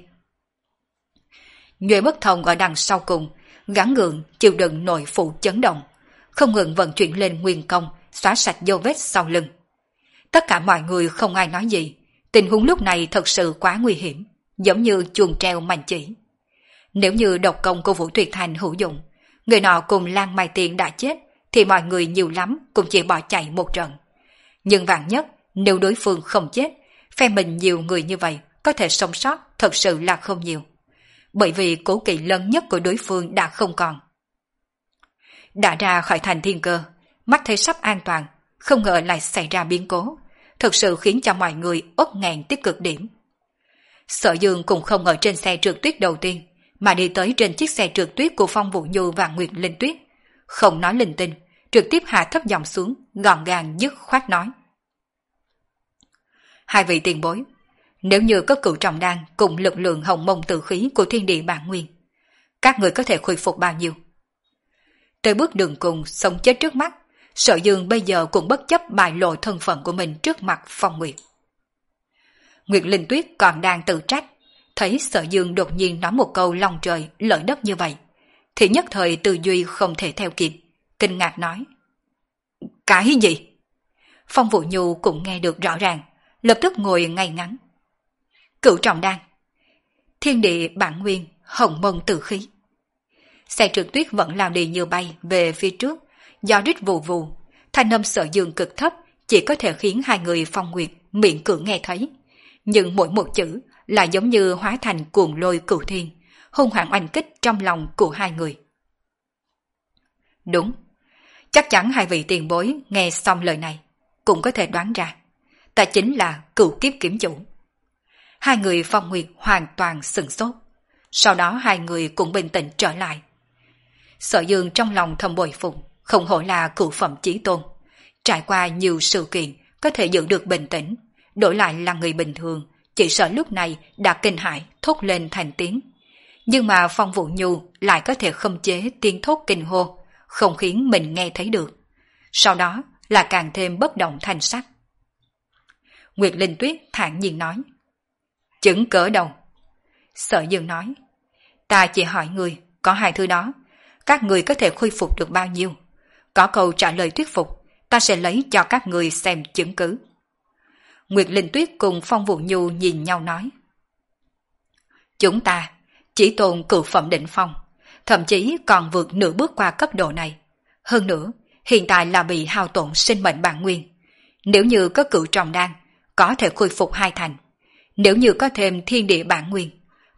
Nhuệ Bất Thông ở đằng sau cùng, gắng gượng chịu đựng nội phụ chấn động, không ngừng vận chuyển lên nguyên công, xóa sạch dấu vết sau lưng. Tất cả mọi người không ai nói gì, tình huống lúc này thật sự quá nguy hiểm, giống như chuồng treo mảnh chỉ. Nếu như độc công của Vũ Tuyệt Thành hữu dụng, người nọ cùng Lan Mai Tiên đã chết, thì mọi người nhiều lắm cũng chỉ bỏ chạy một trận. Nhưng vạn nhất, nếu đối phương không chết, phe mình nhiều người như vậy, có thể sống sót thật sự là không nhiều. Bởi vì cố kỵ lớn nhất của đối phương đã không còn. Đã ra khỏi thành Thiên Cơ, mắt thấy sắp an toàn, không ngờ lại xảy ra biến cố, thật sự khiến cho mọi người uất nghẹn tới cực điểm. Sở Dương cũng không ở trên xe trượt tuyết đầu tiên, mà đi tới trên chiếc xe trượt tuyết của Phong Vũ Nhu và Nguyệt Linh Tuyết, không nói linh tinh, trực tiếp hạ thấp giọng xuống, gọn gàng dứt khoát nói: hai vị tiền bối, nếu như có Cửu Trọng Đan cùng lực lượng hồng mông tử khí của thiên địa bản nguyên, các người có thể khôi phục bao nhiêu? Tới bước đường cùng, sống chết trước mắt, Sở Dương bây giờ cũng bất chấp bại lộ thân phận của mình trước mặt Phong Nguyệt. Nguyệt Linh Tuyết còn đang tự trách, thấy Sở Dương đột nhiên nói một câu lòng trời lỡ đất như vậy, thì nhất thời tư duy không thể theo kịp, kinh ngạc nói: cái gì? Phong Vũ Nhu cũng nghe được rõ ràng, lập tức ngồi ngay ngắn. Cửu Trọng Đan, thiên địa bản nguyên, hồng mông tử khí. Xe trượt tuyết vẫn lao đi như bay về phía trước, gió rít vù vù, thanh âm Sở Dương cực thấp, chỉ có thể khiến hai người Phong Nguyệt miệng cưỡng nghe thấy, nhưng mỗi một chữ là giống như hóa thành cuồng lôi cửu thiên, hung hãn oanh kích trong lòng của hai người. Đúng, chắc chắn hai vị tiền bối nghe xong lời này cũng có thể đoán ra, ta chính là Cửu Kiếp Kiếm Chủ. Hai người Phong Nguyệt hoàn toàn sửng sốt, sau đó hai người cũng bình tĩnh trở lại. Sở Dương trong lòng thầm bội phục, không hổ là cửu phẩm chí tôn, trải qua nhiều sự kiện có thể giữ được bình tĩnh, đổi lại là người bình thường, chỉ sợ lúc này đã kinh hãi thốt lên thành tiếng. Nhưng mà Phong Vũ Nhu lại có thể khống chế tiếng thốt kinh hô, không khiến mình nghe thấy được. Sau đó là càng thêm bất động thanh sắc. Nguyệt Linh Tuyết thản nhiên nói: chứng cỡ đầu. Sở Dương nói: ta chỉ hỏi người, có hai thứ đó, các người có thể khôi phục được bao nhiêu? Có câu trả lời thuyết phục, ta sẽ lấy cho các người xem chứng cứ. Nguyệt Linh Tuyết cùng Phong Vũ Nhu nhìn nhau nói: chúng ta chỉ tồn cửu phẩm đỉnh phong, thậm chí còn vượt nửa bước qua cấp độ này. Hơn nữa, hiện tại là bị hao tổn sinh mệnh bản nguyên. Nếu như có Cửu Trọng Đan, có thể khôi phục hai thành. Nếu như có thêm thiên địa bản nguyên,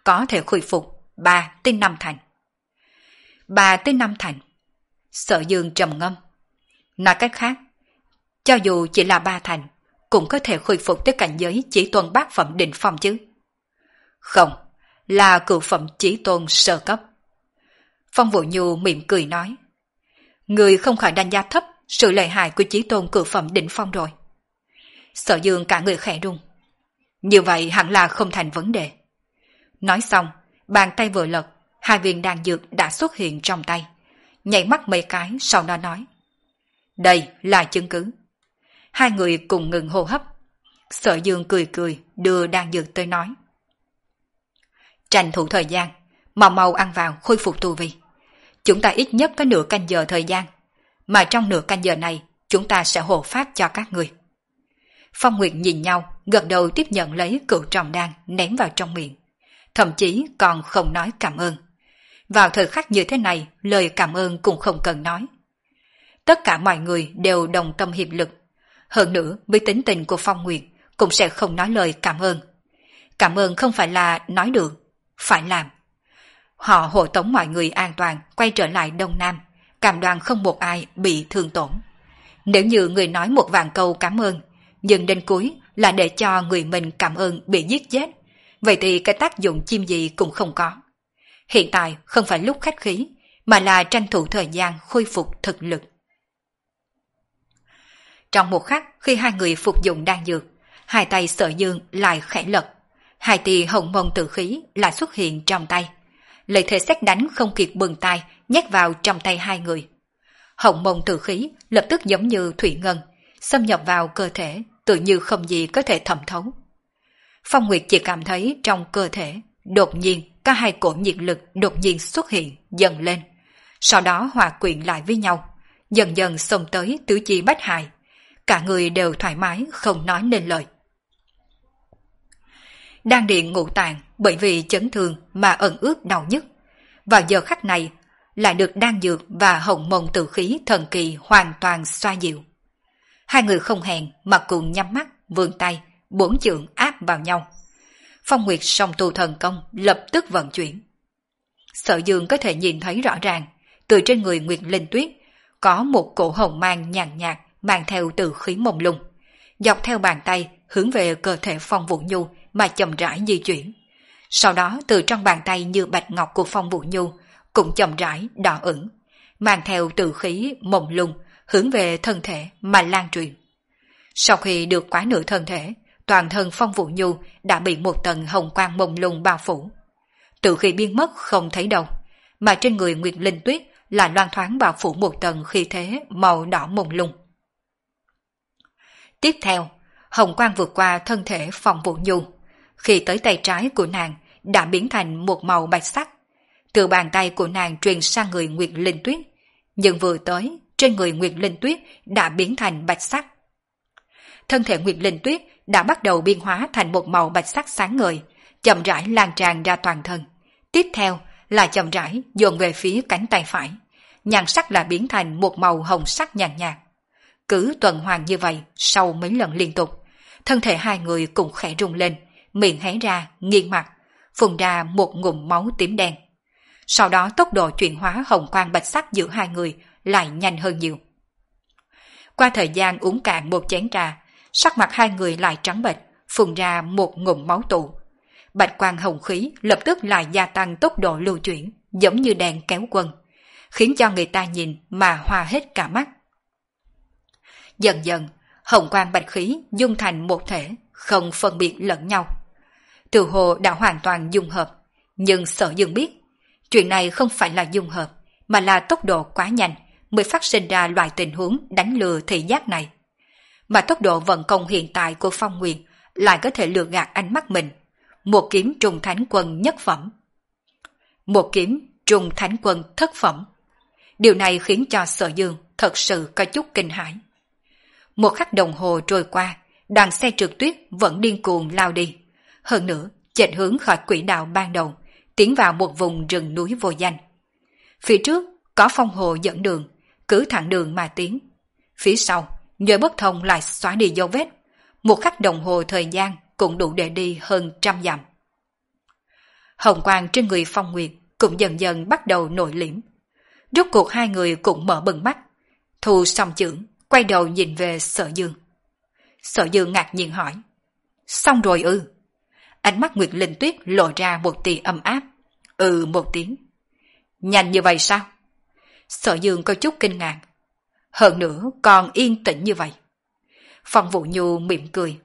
có thể khôi phục ba tới năm thành. Ba tới năm thành. Sở Dương trầm ngâm. Nói cách khác, cho dù chỉ là ba thành, cũng có thể khôi phục tới cảnh giới chỉ tôn bát phẩm đỉnh phong chứ. Không, là cửu phẩm chỉ tôn sơ cấp. Phong Vũ Nhu mỉm cười nói. Người không khỏi đánh giá thấp sự lợi hại của chí tôn cửu phẩm đỉnh phong rồi. Sở Dương cả người khẽ run. Như vậy hẳn là không thành vấn đề. Nói xong, bàn tay vừa lật, hai viên đan dược đã xuất hiện trong tay. Nhảy mắt mấy cái sau đó nói. Đây là chứng cứ. Hai người cùng ngừng hô hấp. Sở Dương cười cười đưa đan dược tới nói. Tranh thủ thời gian, mau mau ăn vào khôi phục tu vi. Chúng ta ít nhất có nửa canh giờ thời gian, mà trong nửa canh giờ này chúng ta sẽ hộ pháp cho các người. Phong Nguyệt nhìn nhau, gật đầu tiếp nhận lấy cửu trọng đan ném vào trong miệng. Thậm chí còn không nói cảm ơn. Vào thời khắc như thế này, lời cảm ơn cũng không cần nói. Tất cả mọi người đều đồng tâm hiệp lực. Hơn nữa, với tính tình của Phong Nguyệt cũng sẽ không nói lời cảm ơn. Cảm ơn không phải là nói được, phải làm. Họ hộ tống mọi người an toàn quay trở lại Đông Nam, cam đoan không một ai bị thương tổn. Nếu như người nói một vạn câu cảm ơn, nhưng đến cuối là để cho người mình cảm ơn bị giết chết, vậy thì cái tác dụng chim gì cũng không có. Hiện tại không phải lúc khách khí, mà là tranh thủ thời gian khôi phục thực lực. Trong một khắc khi hai người phục dụng đan dược, hai tay Sở Dương lại khẽ lật, hai tia hồng mông tử khí lại xuất hiện trong tay. Lợi thế xét đánh không kịp bừng tay nhét vào trong tay hai người. Hồng mông tử khí lập tức giống như thủy ngân, xâm nhập vào cơ thể, tự như không gì có thể thẩm thấu. Phong Nguyệt chỉ cảm thấy trong cơ thể, đột nhiên cả hai cổ nhiệt lực đột nhiên xuất hiện, dần lên. Sau đó hòa quyện lại với nhau, dần dần xông tới tứ chi bách hài. Cả người đều thoải mái, không nói nên lời. Đan điện ngũ tạng bởi vì chấn thương mà ẩn ướt đau nhức. Vào giờ khắc này, lại được đan dược và hồng mông tử khí thần kỳ hoàn toàn xoa dịu. Hai người không hẹn mà cùng nhắm mắt, vươn tay, bốn chưởng áp vào nhau. Phong Nguyệt song tu thần công lập tức vận chuyển. Sở Dương có thể nhìn thấy rõ ràng, từ trên người Nguyệt Linh Tuyết có một cổ hồng mang nhàn nhạt mang theo tử khí mông lung, dọc theo bàn tay hướng về cơ thể Phong Vũ Nhu mà chậm rãi di chuyển. Sau đó từ trong bàn tay như bạch ngọc của Phong Vũ Nhu cũng chậm rãi đỏ ửng, mang theo tử khí mông lung hướng về thân thể mà lan truyền. Sau khi được quá nửa thân thể, toàn thân Phong Vũ Nhu đã bị một tầng hồng quang mông lung bao phủ. Tử khí biến mất không thấy đâu, mà trên người Nguyệt Linh Tuyết là loan thoáng bao phủ một tầng khí thế màu đỏ mông lung. Tiếp theo, hồng quang vượt qua thân thể Phong Vũ Nhu, khi tới tay trái của nàng đã biến thành một màu bạch sắc. Từ bàn tay của nàng truyền sang người Nguyệt Linh Tuyết, nhưng vừa tới, trên người Nguyệt Linh Tuyết đã biến thành bạch sắc. Thân thể Nguyệt Linh Tuyết đã bắt đầu biến hóa thành một màu bạch sắc sáng ngời, chậm rãi lan tràn ra toàn thân. Tiếp theo là chậm rãi dồn về phía cánh tay phải, nhan sắc là biến thành một màu hồng sắc nhàn nhạt. Cứ tuần hoàn như vậy sau mấy lần liên tục, thân thể hai người cũng khẽ rung lên, miệng hé ra, nghiêng mặt, phun ra một ngụm máu tím đen. Sau đó tốc độ chuyển hóa hồng quang bạch sắc giữa hai người lại nhanh hơn nhiều. Qua thời gian uống cạn một chén trà, sắc mặt hai người lại trắng bệch, phun ra một ngụm máu tụ. Bạch quang hồng khí lập tức lại gia tăng tốc độ lưu chuyển, giống như đèn kéo quân, khiến cho người ta nhìn mà hoa hết cả mắt. Dần dần, hồng quang bạch khí dung thành một thể, không phân biệt lẫn nhau. Từ hồ đã hoàn toàn dung hợp, nhưng Sở Dương biết, chuyện này không phải là dung hợp, mà là tốc độ quá nhanh mới phát sinh ra loại tình huống đánh lừa thị giác này. Mà tốc độ vận công hiện tại của Phong Nguyệt lại có thể lừa gạt ánh mắt mình. Một kiếm trùng thánh quân nhất phẩm, một kiếm trùng thánh quân thất phẩm. Điều này khiến cho Sở Dương thật sự có chút kinh hãi. Một khắc đồng hồ trôi qua, đoàn xe trượt tuyết vẫn điên cuồng lao đi. Hơn nữa, chệch hướng khỏi quỹ đạo ban đầu, tiến vào một vùng rừng núi vô danh. Phía trước có phong hồ dẫn đường, cứ thẳng đường mà tiến. Phía sau, nhờ bất thông lại xóa đi dấu vết. Một khắc đồng hồ thời gian cũng đủ để đi hơn trăm dặm. hồng quang trên người Phong Nguyệt cũng dần dần bắt đầu nổi liễm. Rốt cuộc hai người cũng mở bừng mắt, thu song chưởng, quay đầu nhìn về Sở Dương. Sở Dương ngạc nhiên hỏi, xong rồi ư? Ánh mắt Nguyệt Linh Tuyết lộ ra một tia ấm áp. Ừ một tiếng. Nhanh như vậy sao? Sở Dương có chút kinh ngạc. Hơn nữa còn yên tĩnh như vậy. Phong Vũ Nhu mỉm cười.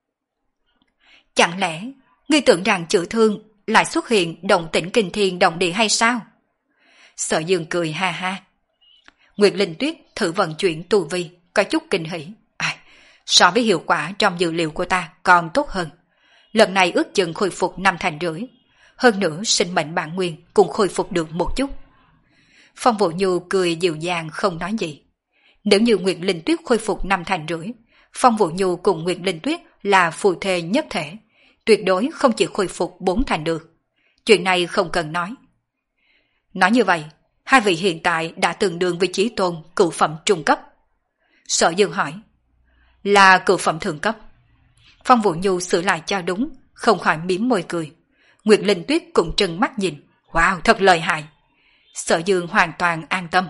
Chẳng lẽ ngươi tưởng rằng chữ thương lại xuất hiện động tĩnh kinh thiên động địa hay sao? Sở Dương cười ha ha. Nguyệt Linh Tuyết thử vận chuyển tu vi, có chút kinh hỉ. À, so với hiệu quả trong dữ liệu của ta còn tốt hơn. Lần này ước chừng khôi phục năm thành rưỡi. Hơn nữa sinh mệnh bản nguyên cũng khôi phục được một chút. Phong Vũ Nhu cười dịu dàng không nói gì. Nếu như Nguyệt Linh Tuyết khôi phục năm thành rưỡi, Phong Vũ Nhu cùng Nguyệt Linh Tuyết là phù thê nhất thể, tuyệt đối không chỉ khôi phục bốn thành được. Chuyện này không cần nói. Nói như vậy, hai vị hiện tại đã tương đương với chí tôn cửu phẩm trung cấp. Sở Dương hỏi, là cửu phẩm thượng cấp. Phong Vũ Nhu sửa lại cho đúng, không khỏi mím môi cười. Nguyệt Linh Tuyết cũng trừng mắt nhìn, wow, thật lợi hại. Sở Dương hoàn toàn an tâm.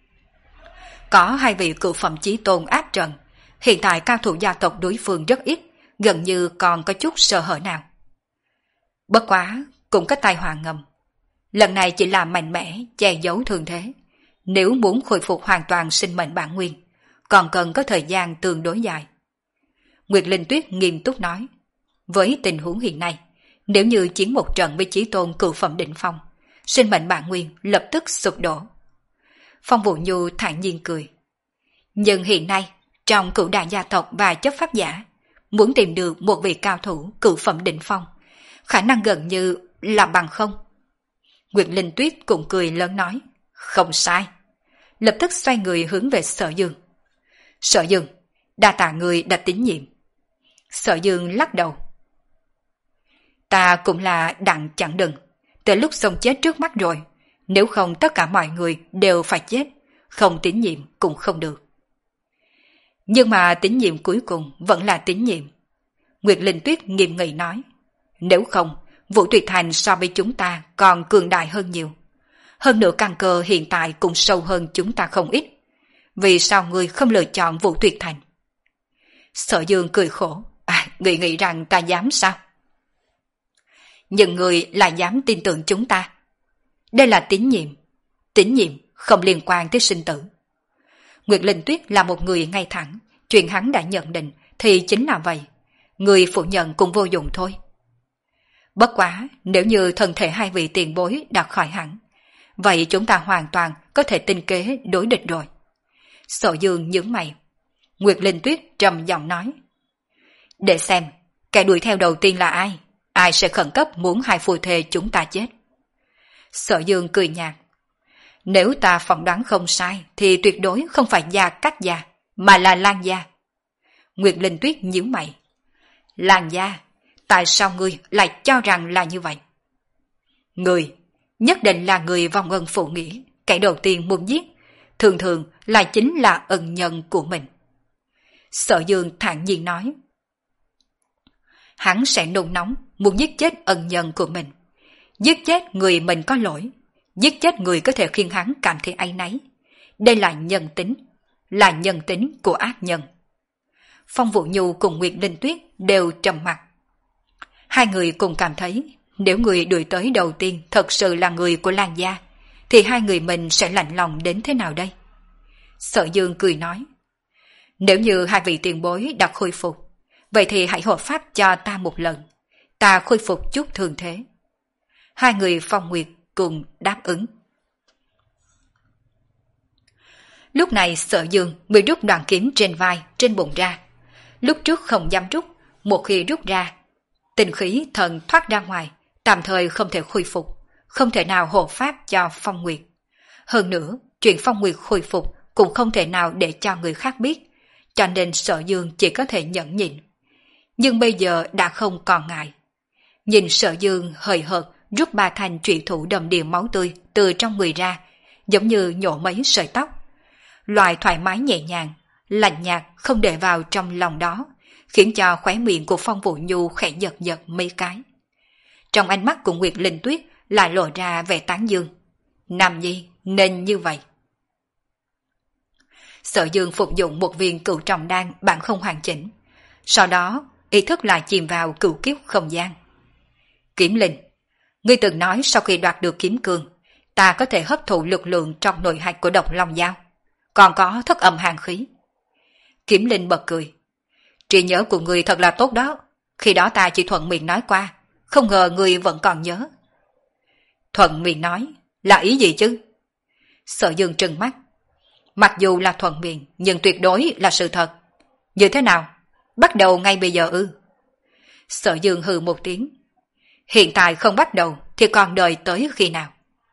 Có hai vị cửu phẩm chí tôn áp trận, hiện tại cao thủ gia tộc đối phương rất ít, gần như còn có chút sơ hở nào. Bất quá, cũng có tai họa ngầm. Lần này chỉ là mạnh mẽ, che giấu thương thế. Nếu muốn khôi phục hoàn toàn sinh mệnh bản nguyên, còn cần có thời gian tương đối dài. Nguyệt Linh Tuyết nghiêm túc nói, với tình huống hiện nay, nếu như chiến một trận với chí tôn cửu phẩm đỉnh phong, sinh mệnh bản nguyên lập tức sụp đổ. Phong Vũ Nhu thản nhiên cười. Nhưng hiện nay, trong cửu đại gia tộc và chấp pháp giả, muốn tìm được một vị cao thủ cửu phẩm đỉnh phong, khả năng gần như là bằng không. Nguyệt Linh Tuyết cũng cười lớn nói, không sai. Lập tức xoay người hướng về Sở Dương. Sở Dương, đa tạ người đã tín nhiệm. Sở Dương lắc đầu. Ta cũng là đặng chẳng đừng, tới lúc sống chết trước mắt rồi, nếu không tất cả mọi người đều phải chết, không tín nhiệm cũng không được. Nhưng mà tín nhiệm cuối cùng vẫn là tín nhiệm. Nguyệt Linh Tuyết nghiêm nghị nói, nếu không, Vũ Tuyệt Thành so với chúng ta còn cường đại hơn nhiều. Hơn nữa căn cơ hiện tại cũng sâu hơn chúng ta không ít. Vì sao ngươi không lựa chọn Vũ Tuyệt Thành? Sở Dương cười khổ, à, nghĩ nghĩ rằng ta dám sao? Nhưng người lại dám tin tưởng chúng ta. Đây là tín nhiệm. Tín nhiệm không liên quan tới sinh tử. Nguyệt Linh Tuyết là một người ngay thẳng, chuyện hắn đã nhận định thì chính là vậy. Người phủ nhận cũng vô dụng thôi. Bất quá, nếu như thân thể hai vị tiền bối đã khỏi hẳn, vậy chúng ta hoàn toàn có thể tinh kế đối địch rồi. Sở Dương nhướng mày. Nguyệt Linh Tuyết trầm giọng nói, để xem, kẻ đuổi theo đầu tiên là ai? Ai sẽ khẩn cấp muốn hai phu thê chúng ta chết? Sở Dương cười nhạt. Nếu ta phỏng đoán không sai, thì tuyệt đối không phải Gia Cát Gia, mà là Lan Gia. Nguyệt Linh Tuyết nhíu mày. Lan Gia, tại sao ngươi lại cho rằng là như vậy? Người, nhất định là người vong ân phụ nghĩa, kẻ đầu tiên muốn giết, thường thường là chính là ân nhân của mình. Sở Dương thản nhiên nói. Hắn sẽ nôn nóng, muốn giết chết ân nhân của mình. Giết chết người mình có lỗi, giết chết người có thể khiến hắn cảm thấy áy náy. Đây là nhân tính, là nhân tính của ác nhân. Phong Vũ Nhu cùng Nguyệt Linh Tuyết đều trầm mặc. Hai người cùng cảm thấy, nếu người đuổi tới đầu tiên thật sự là người của Lan Gia, thì hai người mình sẽ lạnh lòng đến thế nào đây? Sở Dương cười nói, nếu như hai vị tiền bối đã khôi phục, vậy thì hãy hộ pháp cho ta một lần, ta khôi phục chút thương thế. Hai người Phong Nguyệt cùng đáp ứng. Lúc này Sở Dương mới rút đoạn kiếm trên vai, trên bụng ra. Lúc trước không dám rút, một khi rút ra, tinh khí thần thoát ra ngoài, tạm thời không thể khôi phục, không thể nào hộ pháp cho Phong Nguyệt. Hơn nữa, chuyện Phong Nguyệt khôi phục cũng không thể nào để cho người khác biết, cho nên Sở Dương chỉ có thể nhẫn nhịn. Nhưng bây giờ đã không còn ngại. Nhìn Sở Dương hời hợt rút ba thanh trụy thủ đầm đìa máu tươi từ trong người ra, giống như nhổ mấy sợi tóc. Loại thoải mái nhẹ nhàng, lạnh nhạt không để vào trong lòng đó, khiến cho khóe miệng của Phong Vũ Nhu khẽ giật giật mấy cái. trong ánh mắt của Nguyệt Linh Tuyết lại lộ ra vẻ tán dương. Nam nhi nên như vậy. Sở Dương phục dụng một viên cửu trọng đan bản không hoàn chỉnh. Sau đó, ý thức lại chìm vào cửu kiếp không gian. Kiếm Linh, ngươi từng nói sau khi đoạt được kiếm cương, ta có thể hấp thụ lực lượng trong nội hạch của độc long dao, còn có thất âm hàn khí. Kiếm Linh bật cười. Trí nhớ của ngươi thật là tốt đó, khi đó ta chỉ thuận miệng nói qua, không ngờ ngươi vẫn còn nhớ. Thuận miệng nói, là ý gì chứ? Sở Dương trừng mắt. Mặc dù là thuận miệng, nhưng tuyệt đối là sự thật. Như thế nào? Bắt đầu ngay bây giờ ư? Sở Dương hừ một tiếng. Hiện tại không bắt đầu, thì còn đợi tới khi nào?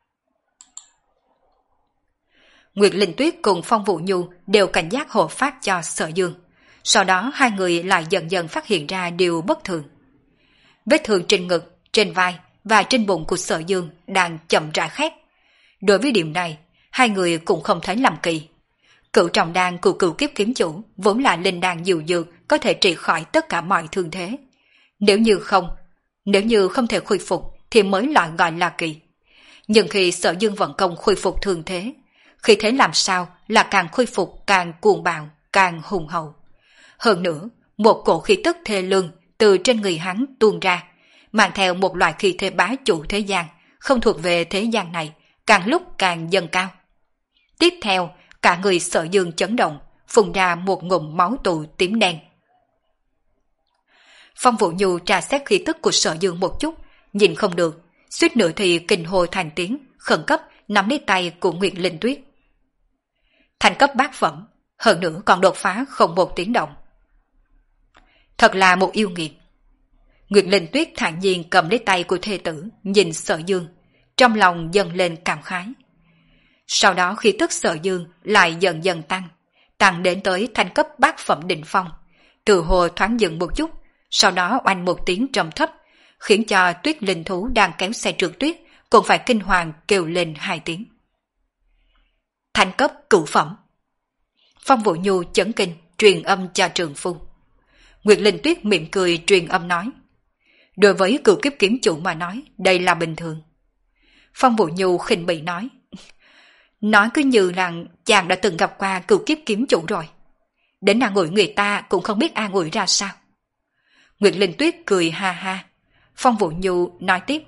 Nguyệt Linh Tuyết cùng Phong Vũ Nhu đều cảnh giác hộ phát cho Sở Dương. Sau đó hai người lại dần dần phát hiện ra điều bất thường. Vết thương trên ngực, trên vai và trên bụng của Sở Dương đang chậm rãi khép. Đối với điểm này, hai người cũng không thấy lầm kỳ. Cửu trọng đan của cửu kiếp kiếm chủ vốn là linh đan dịu dược có thể trị khỏi tất cả mọi thương thế. Nếu như không, nếu như không thể khôi phục thì mới loại gọi là kỳ. Nhưng khi Sở Dương vận công khôi phục thương thế, khi thế làm sao là càng khôi phục càng cuồng bạo, càng hùng hậu. Hơn nữa, một cổ khí tức thê lương từ trên người hắn tuôn ra, mang theo một loại khí thế bá chủ thế gian, không thuộc về thế gian này, càng lúc càng dâng cao. Tiếp theo, cả người Sở Dương chấn động, phun ra một ngụm máu tù tím đen. Phong Vũ Nhu tra xét khí tức của Sở Dương một chút, nhìn không được, suýt nữa thì kinh hô thành tiếng, khẩn cấp nắm lấy tay của Nguyệt Linh Tuyết. Thành cấp bát phẩm, hơn nữa còn đột phá không một tiếng động. Thật là một yêu nghiệt. Nguyệt Linh Tuyết thản nhiên cầm lấy tay của thê tử, nhìn Sở Dương, trong lòng dâng lên cảm khái. Sau đó khí tức Sở Dương lại dần dần tăng, tăng đến tới thành cấp bát phẩm đỉnh phong, từ hồ thoáng dừng một chút, sau đó oanh một tiếng trầm thấp, khiến cho Tuyết linh thú đang kéo xe trượt tuyết cũng phải kinh hoàng kêu lên hai tiếng. Thành cấp cửu phẩm. Phong Vũ Nhu chấn kinh, truyền âm cho trường phu. Nguyệt Linh Tuyết mỉm cười truyền âm nói. Đối với cửu kiếp kiếm chủ mà nói, đây là bình thường. Phong Vũ Nhu khinh bỉ nói. Nói cứ như rằng chàng đã từng gặp qua cửu kiếp kiếm chủ rồi. Đến an ủi người ta cũng không biết an ủi ra sao. Nguyệt Linh Tuyết cười ha ha. Phong Vũ Nhu nói tiếp.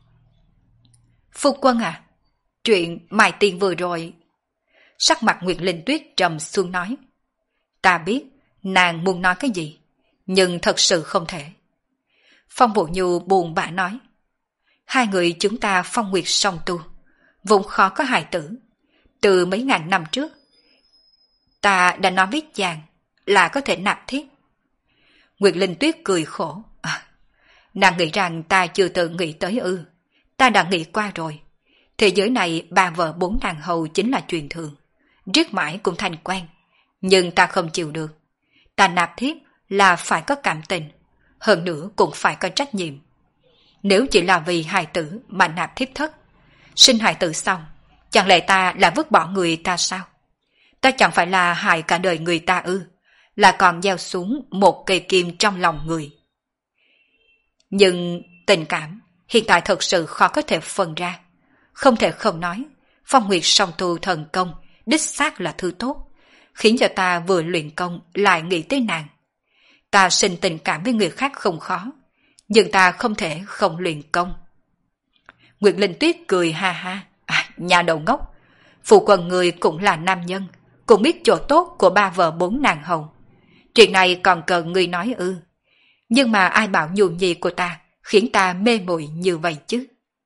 Phu quân à, chuyện Mai Tiên vừa rồi. Sắc mặt Nguyệt Linh Tuyết trầm xuống nói. Ta biết nàng muốn nói cái gì, nhưng thật sự không thể. Phong Vũ Nhu buồn bã nói. Hai người chúng ta phong nguyệt song tu, vốn khó có hài tử. Từ mấy ngàn năm trước, ta đã nói với chàng là có thể nạp thiết. Nguyệt Linh Tuyết cười khổ. À, nàng nghĩ rằng ta chưa từng nghĩ tới ư. Ta đã nghĩ qua rồi. Thế giới này ba vợ bốn nàng hầu chính là truyền thường. Riết mãi cũng thành quen. Nhưng ta không chịu được. Ta nạp thiết là phải có cảm tình. Hơn nữa cũng phải có trách nhiệm. Nếu chỉ là vì hài tử mà nạp thiếp thất, sinh hài tử xong, chẳng lẽ ta là vứt bỏ người ta sao? Ta chẳng phải là hại cả đời người ta ư, là còn gieo xuống một cây kim trong lòng người. Nhưng tình cảm hiện tại thật sự khó có thể phân ra. Không thể không nói, phong nguyệt song tu thần công đích xác là thứ tốt, khiến cho ta vừa luyện công lại nghĩ tới nàng. Ta sinh tình cảm với người khác không khó, nhưng ta không thể không luyện công. Nguyệt Linh Tuyết cười ha ha. À, nhà đầu ngốc, phụ quần người cũng là nam nhân, cũng biết chỗ tốt của ba vợ bốn nàng hầu. Chuyện này còn cần người nói ư? Nhưng mà ai bảo nhu nhi của ta khiến ta mê muội như vậy chứ?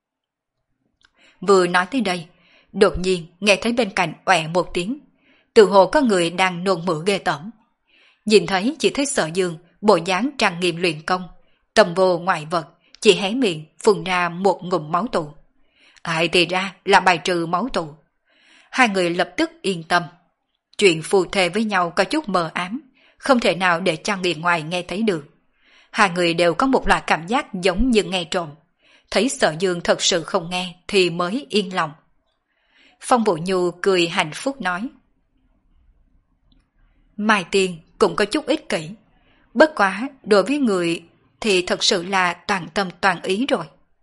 Vừa nói tới đây, đột nhiên nghe thấy bên cạnh oẹ một tiếng, tự hồ có người đang nôn mửa ghê tởm. Nhìn thấy chỉ thấy Sở Dương bộ dáng trang nghiêm luyện công, tầm vô ngoại vật, chỉ hé miệng phun ra một ngụm máu tù. Ai thì ra là bài trừ máu tù. Hai người lập tức yên tâm. Chuyện phù thề với nhau có chút mờ ám, không thể nào để cho người ngoài nghe thấy được. Hai người đều có một loại cảm giác giống như nghe trộm. Thấy Sở Dương thật sự không nghe thì mới yên lòng. Phong Vũ Nhu cười hạnh phúc nói. Mai Tiên cũng có chút ích kỷ. Bất quá đối với người thì thật sự là toàn tâm toàn ý rồi.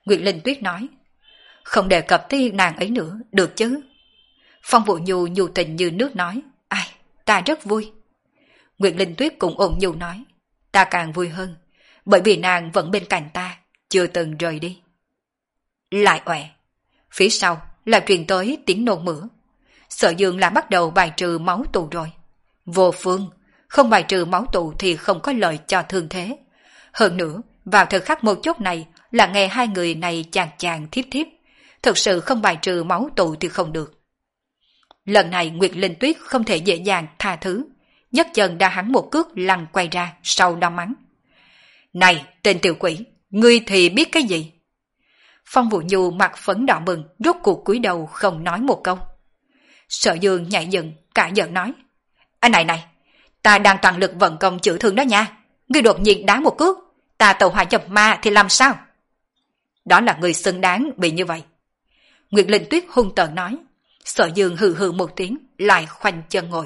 Nguyệt Linh Tuyết nói, không đề cập tới nàng ấy nữa, được chứ? Phong Vũ Nhu nhu tình như nước nói, ai, ta rất vui. Nguyệt Linh Tuyết cũng ôn nhu nói, ta càng vui hơn, bởi vì nàng vẫn bên cạnh ta, chưa từng rời đi. Lại ọe, phía sau là truyền tới tiếng nôn mửa. Sở Dương là bắt đầu bài trừ máu tù rồi. Vô phương, không bài trừ máu tù thì không có lợi cho thương thế. Hơn nữa, vào thời khắc một chốt này là nghe hai người này chàng chàng thiếp thiếp. Thực sự không bài trừ máu tù thì không được. Lần này Nguyệt Linh Tuyết không thể dễ dàng tha thứ. Nhấc chân đá hắn một cước lăn quay ra sau đó mắng. Này, tên tiểu quỷ, ngươi thì biết cái gì? Phong Vũ Nhu mặt phấn đỏ bừng, rốt cuộc cúi đầu không nói một câu. Sở Dương nhảy dựng, cả giận nói. Anh này này, ta đang toàn lực vận công chữa thương đó nha. Ngươi đột nhiên đá một cước, ta tẩu hỏa nhập ma thì làm sao? Đó là người xứng đáng bị như vậy. Nguyệt Linh Tuyết hung tợn nói. Sở Dương hừ hừ một tiếng, lại khoanh chân ngồi.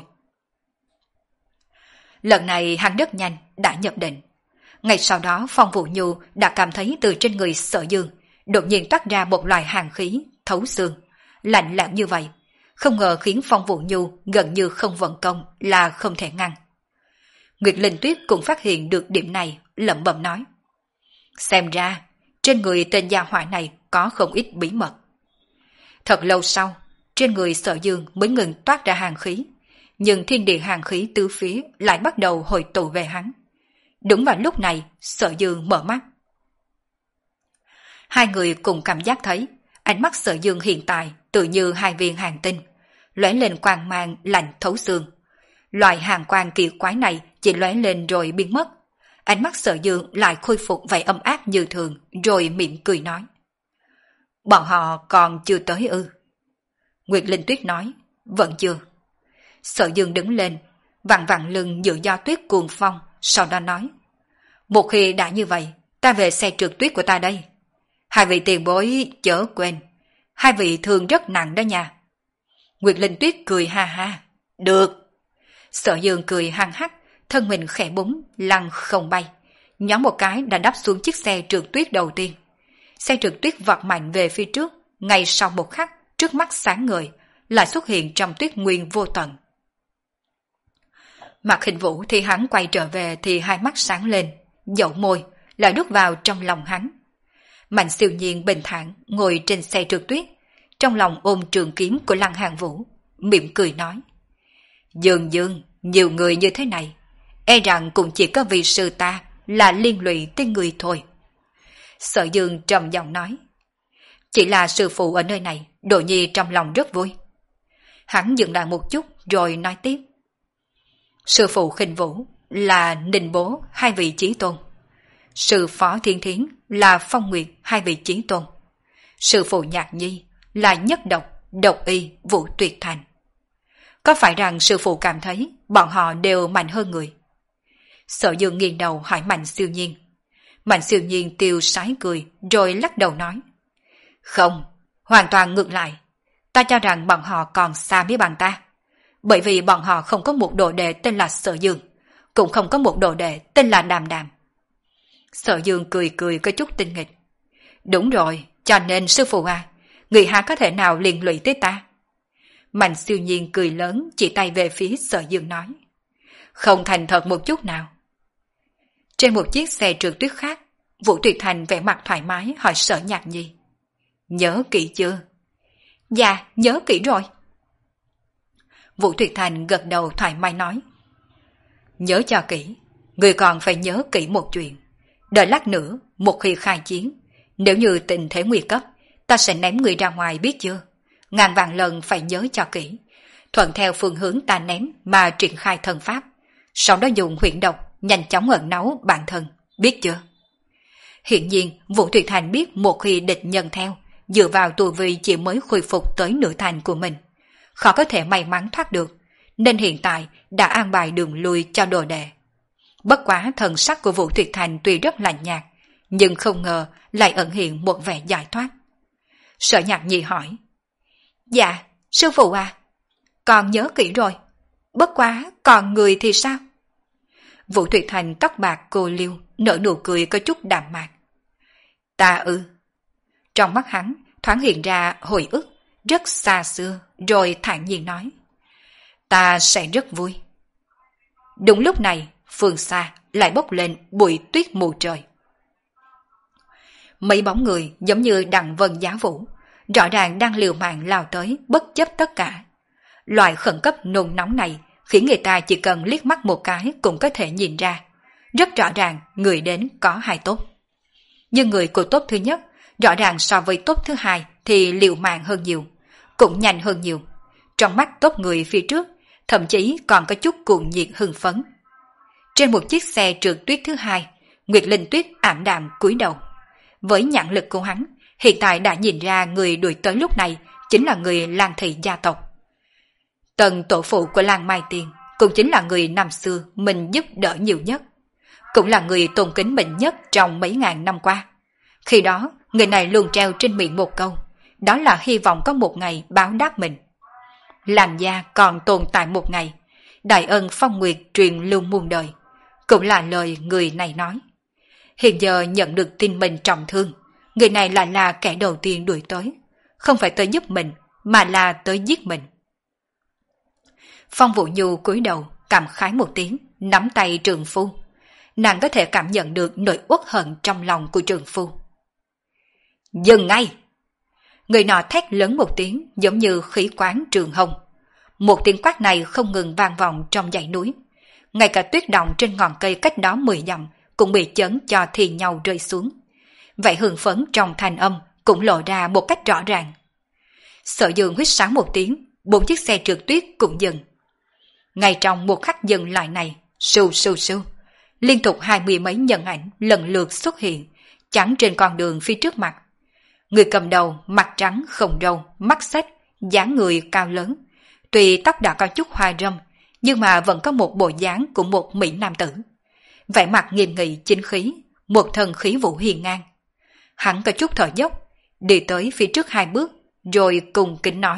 Lần này hắn rất nhanh, đã nhập định. Ngay sau đó Phong Vũ Nhu đã cảm thấy từ trên người Sở Dương đột nhiên toát ra một loại hàn khí, thấu xương, lạnh lẽo như vậy. Không ngờ khiến Phong Vũ Nhu gần như không vận công là không thể ngăn. Nguyệt Linh Tuyết cũng phát hiện được điểm này, lẩm bẩm nói. Xem ra, trên người tên gia hỏa này có không ít bí mật. Thật lâu sau, trên người Sở Dương mới ngừng toát ra hàn khí, nhưng thiên địa hàn khí tứ phía lại bắt đầu hồi tụ về hắn. Đúng vào lúc này, Sở Dương mở mắt. Hai người cùng cảm giác thấy, ánh mắt Sở Dương hiện tại tự như hai viên hàn tinh, lóe lên quang mang lạnh thấu xương. Loại hàn quang kỳ quái này chỉ lóe lên rồi biến mất. Ánh mắt Sở Dương lại khôi phục vẻ âm áp như thường, rồi mỉm cười nói. Bọn họ còn chưa tới ư? Nguyệt Linh Tuyết nói, vẫn chưa. Sở Dương đứng lên, vặn vặn lưng giữ do tuyết cuồng phong, sau đó nói. Một khi đã như vậy, ta về xe trượt tuyết của ta đây. Hai vị tiền bối chớ quên, hai vị thương rất nặng đó nha. Nguyệt Linh Tuyết cười ha ha. Được. Sở Dương cười hăng hắc, thân mình khẽ búng, lăn không bay. Nhóm một cái đã đáp xuống chiếc xe trượt tuyết đầu tiên. Xe trượt tuyết vọt mạnh về phía trước, ngay sau một khắc, trước mắt sáng ngời, lại xuất hiện trong tuyết nguyên vô tận. Mạc Hình Vũ thì hắn quay trở về thì hai mắt sáng lên, dậu môi, lại đút vào trong lòng hắn. Mạnh Siêu Nhiên bình thản ngồi trên xe trượt tuyết, trong lòng ôm trường kiếm của Lăng Hàn Vũ, mỉm cười nói. Dương Dương, nhiều người như thế này, e rằng cũng chỉ có vì sư ta là liên lụy tới người thôi. Sở Dương trầm giọng nói. Chỉ là sư phụ ở nơi này, Đồ Nhi trong lòng rất vui. Hắn dừng lại một chút rồi nói tiếp. Sư phụ Khinh Vũ là Ninh Bố hai vị chí tôn. Sư Phó Thiên Thiến là Phong Nguyệt hai vị chí tôn. Sư phụ Nhạc Nhi là Nhất Độc, Độc Y, Vũ Tuyệt Thành. Có phải rằng sư phụ cảm thấy bọn họ đều mạnh hơn người? Sở Dương nghiêng đầu hỏi Mạnh Siêu Nhiên. Mạnh Siêu Nhiên tiêu sái cười rồi lắc đầu nói. Không, hoàn toàn ngược lại. Ta cho rằng bọn họ còn xa với bằng ta. Bởi vì bọn họ không có một đồ đệ tên là Sở Dương, cũng không có một đồ đệ tên là Đàm Đàm. Sở Dương cười cười có chút tinh nghịch. Đúng rồi, cho nên sư phụ à, người há có thể nào liên lụy tới ta? Mạnh Siêu Nhiên cười lớn chỉ tay về phía Sở Dương nói. Không thành thật một chút nào. Trên một chiếc xe trượt tuyết khác, Vũ Tuyệt Thành vẻ mặt thoải mái hỏi Sở Nhạc Nhi. Nhớ kỹ chưa? Dạ, nhớ kỹ rồi. Vũ Tuyệt Thành gật đầu thoải mái nói. Nhớ cho kỹ, người còn phải nhớ kỹ một chuyện. Đợi lát nữa, một khi khai chiến, nếu như tình thế nguy cấp, ta sẽ ném người ra ngoài biết chưa? Ngàn vạn lần phải nhớ cho kỹ. Thuận theo phương hướng ta ném mà triển khai thần pháp. Sau đó dùng huyễn độc, nhanh chóng ẩn náu bản thân, biết chưa? Hiện nhiên, Vũ Tuyệt Thành biết một khi địch nhân theo, dựa vào tu vi chỉ mới khôi phục tới nửa thành của mình, khó có thể may mắn thoát được, nên hiện tại đã an bài đường lui cho đồ đệ. Bất quá thần sắc của Vũ Tuyệt Thành tuy rất lạnh nhạt, nhưng không ngờ lại ẩn hiện một vẻ giải thoát. Sở Nhạc Nhi hỏi. Dạ, sư phụ à, con nhớ kỹ rồi. Bất quá, còn người thì sao? Vũ Tuyệt Thành tóc bạc cô liêu, nở nụ cười có chút đạm mạc. Ta ư. Trong mắt hắn thoáng hiện ra hồi ức rất xa xưa, rồi thản nhiên nói: ta sẽ rất vui. Đúng lúc này, phương xa lại bốc lên bụi tuyết mù trời. Mấy bóng người giống như đằng vân giá vũ, rõ ràng đang liều mạng lao tới bất chấp tất cả. Loại khẩn cấp nôn nóng này khiến người ta chỉ cần liếc mắt một cái cũng có thể nhìn ra. Rất rõ ràng người đến có hai tốt. Nhưng người của tốt thứ nhất rõ ràng so với tốt thứ hai thì liều mạng hơn nhiều, cũng nhanh hơn nhiều. Trong mắt tốt người phía trước thậm chí còn có chút cuồng nhiệt hưng phấn. Trên một chiếc xe trượt tuyết thứ hai, Nguyệt Linh Tuyết ảm đạm cúi đầu. Với nhãn lực của hắn, hiện tại đã nhìn ra người đuổi tới lúc này chính là người Lan thị gia tộc. Tần tổ phụ của Lan Mai Tiên cũng chính là người năm xưa mình giúp đỡ nhiều nhất, cũng là người tôn kính mình nhất trong mấy ngàn năm qua. Khi đó, người này luôn treo trên miệng một câu, đó là hy vọng có một ngày báo đáp mình. Lan gia còn tồn tại một ngày, đại ân phong nguyệt truyền lưu muôn đời, cũng là lời người này nói. Hiện giờ nhận được tin mình trọng thương, người này lại là kẻ đầu tiên đuổi tới, không phải tới giúp mình, mà là tới giết mình. Phong Vũ Nhu cúi đầu, cảm khái một tiếng, nắm tay trượng phu. Nàng có thể cảm nhận được nỗi uất hận trong lòng của trượng phu. Dừng ngay! Người nọ thét lớn một tiếng giống như khí quán trường hồng. Một tiếng quát này không ngừng vang vọng trong dãy núi. Ngay cả tuyết động trên ngọn cây cách đó mười dặm cũng bị chấn cho thì nhau rơi xuống. Vậy hưng phấn trong thanh âm cũng lộ ra một cách rõ ràng. Sở Dương huýt sáo một tiếng, bốn chiếc xe trượt tuyết cũng dừng. Ngay trong một khắc dừng lại này, sưu sưu sưu, liên tục hai mươi mấy nhân ảnh lần lượt xuất hiện, chắn trên con đường phía trước mặt. Người cầm đầu mặt trắng không râu, mắt xếch, dáng người cao lớn, tuy tóc đã có chút hoa râm, nhưng mà vẫn có một bộ dáng của một mỹ nam tử. Vẻ mặt nghiêm nghị chính khí, một thần khí vũ hiền ngang. Hắn có chút thở dốc, đi tới phía trước hai bước, rồi cùng kính nói: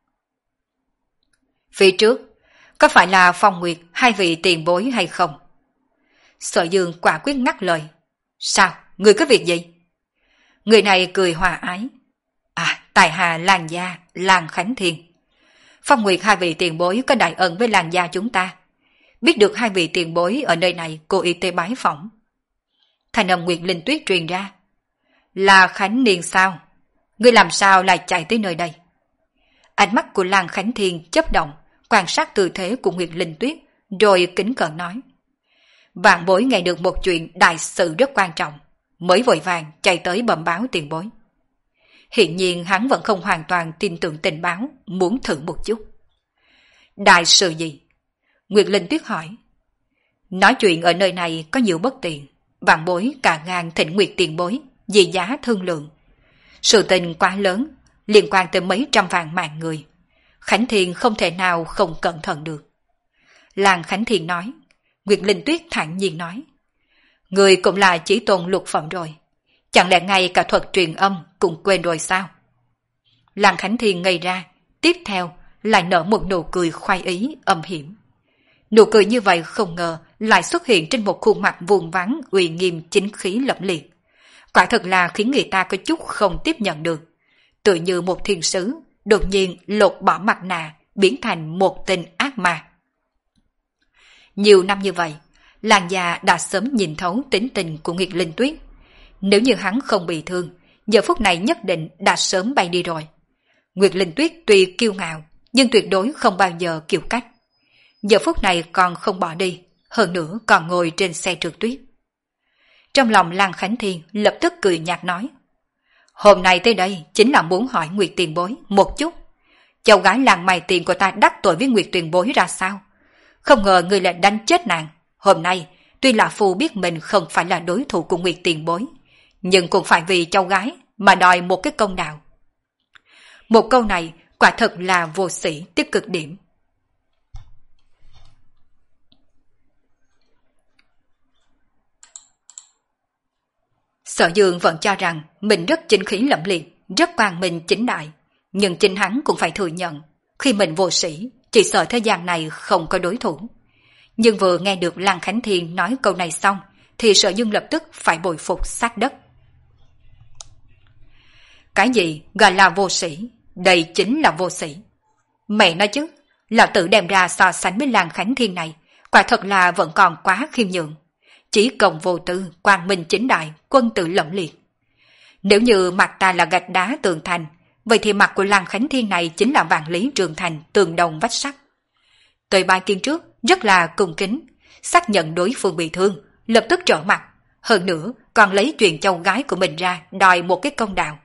phía trước, có phải là Phong Nguyệt hai vị tiền bối hay không? Sở Dương quả quyết ngắt lời: sao, người có việc gì? Người này cười hòa ái: à, tài hạ Lan gia, Lan Khánh Thiên. Phong Nguyệt hai vị tiền bối có đại ân với Lan gia chúng ta. Biết được hai vị tiền bối ở nơi này, cô y tế bái phỏng. Thành âm Nguyệt Linh Tuyết truyền ra: là Khánh Niên sao? Ngươi làm sao lại chạy tới nơi đây? Ánh mắt của Lan Khánh Thiên chớp động, quan sát tư thế của Nguyệt Linh Tuyết, rồi kính cẩn nói: vạn bối nghe được một chuyện đại sự rất quan trọng, mới vội vàng chạy tới bẩm báo tiền bối. Hiện nhiên hắn vẫn không hoàn toàn tin tưởng tình báo, muốn thử một chút. Đại sự gì? Nguyệt Linh Tuyết hỏi. Nói chuyện ở nơi này có nhiều bất tiện, vạn bối cả ngàn thỉnh Nguyệt tiền bối, vì giá thương lượng. Sự tình quá lớn, liên quan tới mấy trăm vạn mạng người. Khánh Thiên không thể nào không cẩn thận được. Lan Khánh Thiên nói. Nguyệt Linh Tuyết thản nhiên nói: người cũng là chỉ tôn lục phẩm rồi, chẳng lẽ ngay cả thuật truyền âm cũng quên rồi sao? Lan Khánh Thiên ngây ra, tiếp theo lại nở một nụ cười khoái ý âm hiểm. Nụ cười như vậy không ngờ lại xuất hiện trên một khuôn mặt vuông vắn uy nghiêm chính khí lẫm liệt. Quả thật là khiến người ta có chút không tiếp nhận được. Tự như một thiên sứ đột nhiên lột bỏ mặt nạ, biến thành một tên ác ma. Nhiều năm như vậy, Lan gia đã sớm nhìn thấu tính tình của Nguyệt Linh Tuyết. Nếu như hắn không bị thương, giờ phút này nhất định đã sớm bay đi rồi. Nguyệt Linh Tuyết tuy kiêu ngạo, nhưng tuyệt đối không bao giờ kiêu cách. Giờ phút này còn không bỏ đi, hơn nữa còn ngồi trên xe trượt tuyết. Trong lòng Lan Khánh Thiên lập tức cười nhạt nói: hôm nay tới đây chính là muốn hỏi Nguyệt tiền bối một chút. Cháu gái Lan Mai Tiền của ta đắc tội với Nguyệt tiền bối ra sao? Không ngờ người lại đánh chết nàng. Hôm nay, tuy là phu biết mình không phải là đối thủ của Nguyệt tiền bối, nhưng cũng phải vì cháu gái mà đòi một cái công đạo. Một câu này quả thật là vô sĩ tiếp cực điểm. Sở Dương vẫn cho rằng mình rất chính khí lẫm liệt, rất quang minh chính đại, nhưng chính hắn cũng phải thừa nhận, khi mình vô sĩ, chỉ sợ thế gian này không có đối thủ. Nhưng vừa nghe được Lan Khánh Thiên nói câu này xong, thì Sở Dương lập tức phải bồi phục sát đất. Cái gì gọi là vô sĩ? Đây chính là vô sĩ. Mẹ nói chứ, lão tử đem ra so sánh với Lan Khánh Thiên này, quả thật là vẫn còn quá khiêm nhường. Chỉ công vô tư, quang minh chính đại, quân tử lẫm liệt. Nếu như mặt ta là gạch đá tường thành, vậy thì mặt của Lan Khánh Thiên này chính là vạn lý trường thành, tường đồng vách sắt. Tới bài kiên trước rất là cung kính, xác nhận đối phương bị thương, lập tức trở mặt, hơn nữa còn lấy chuyện châu gái của mình ra đòi một cái công đạo.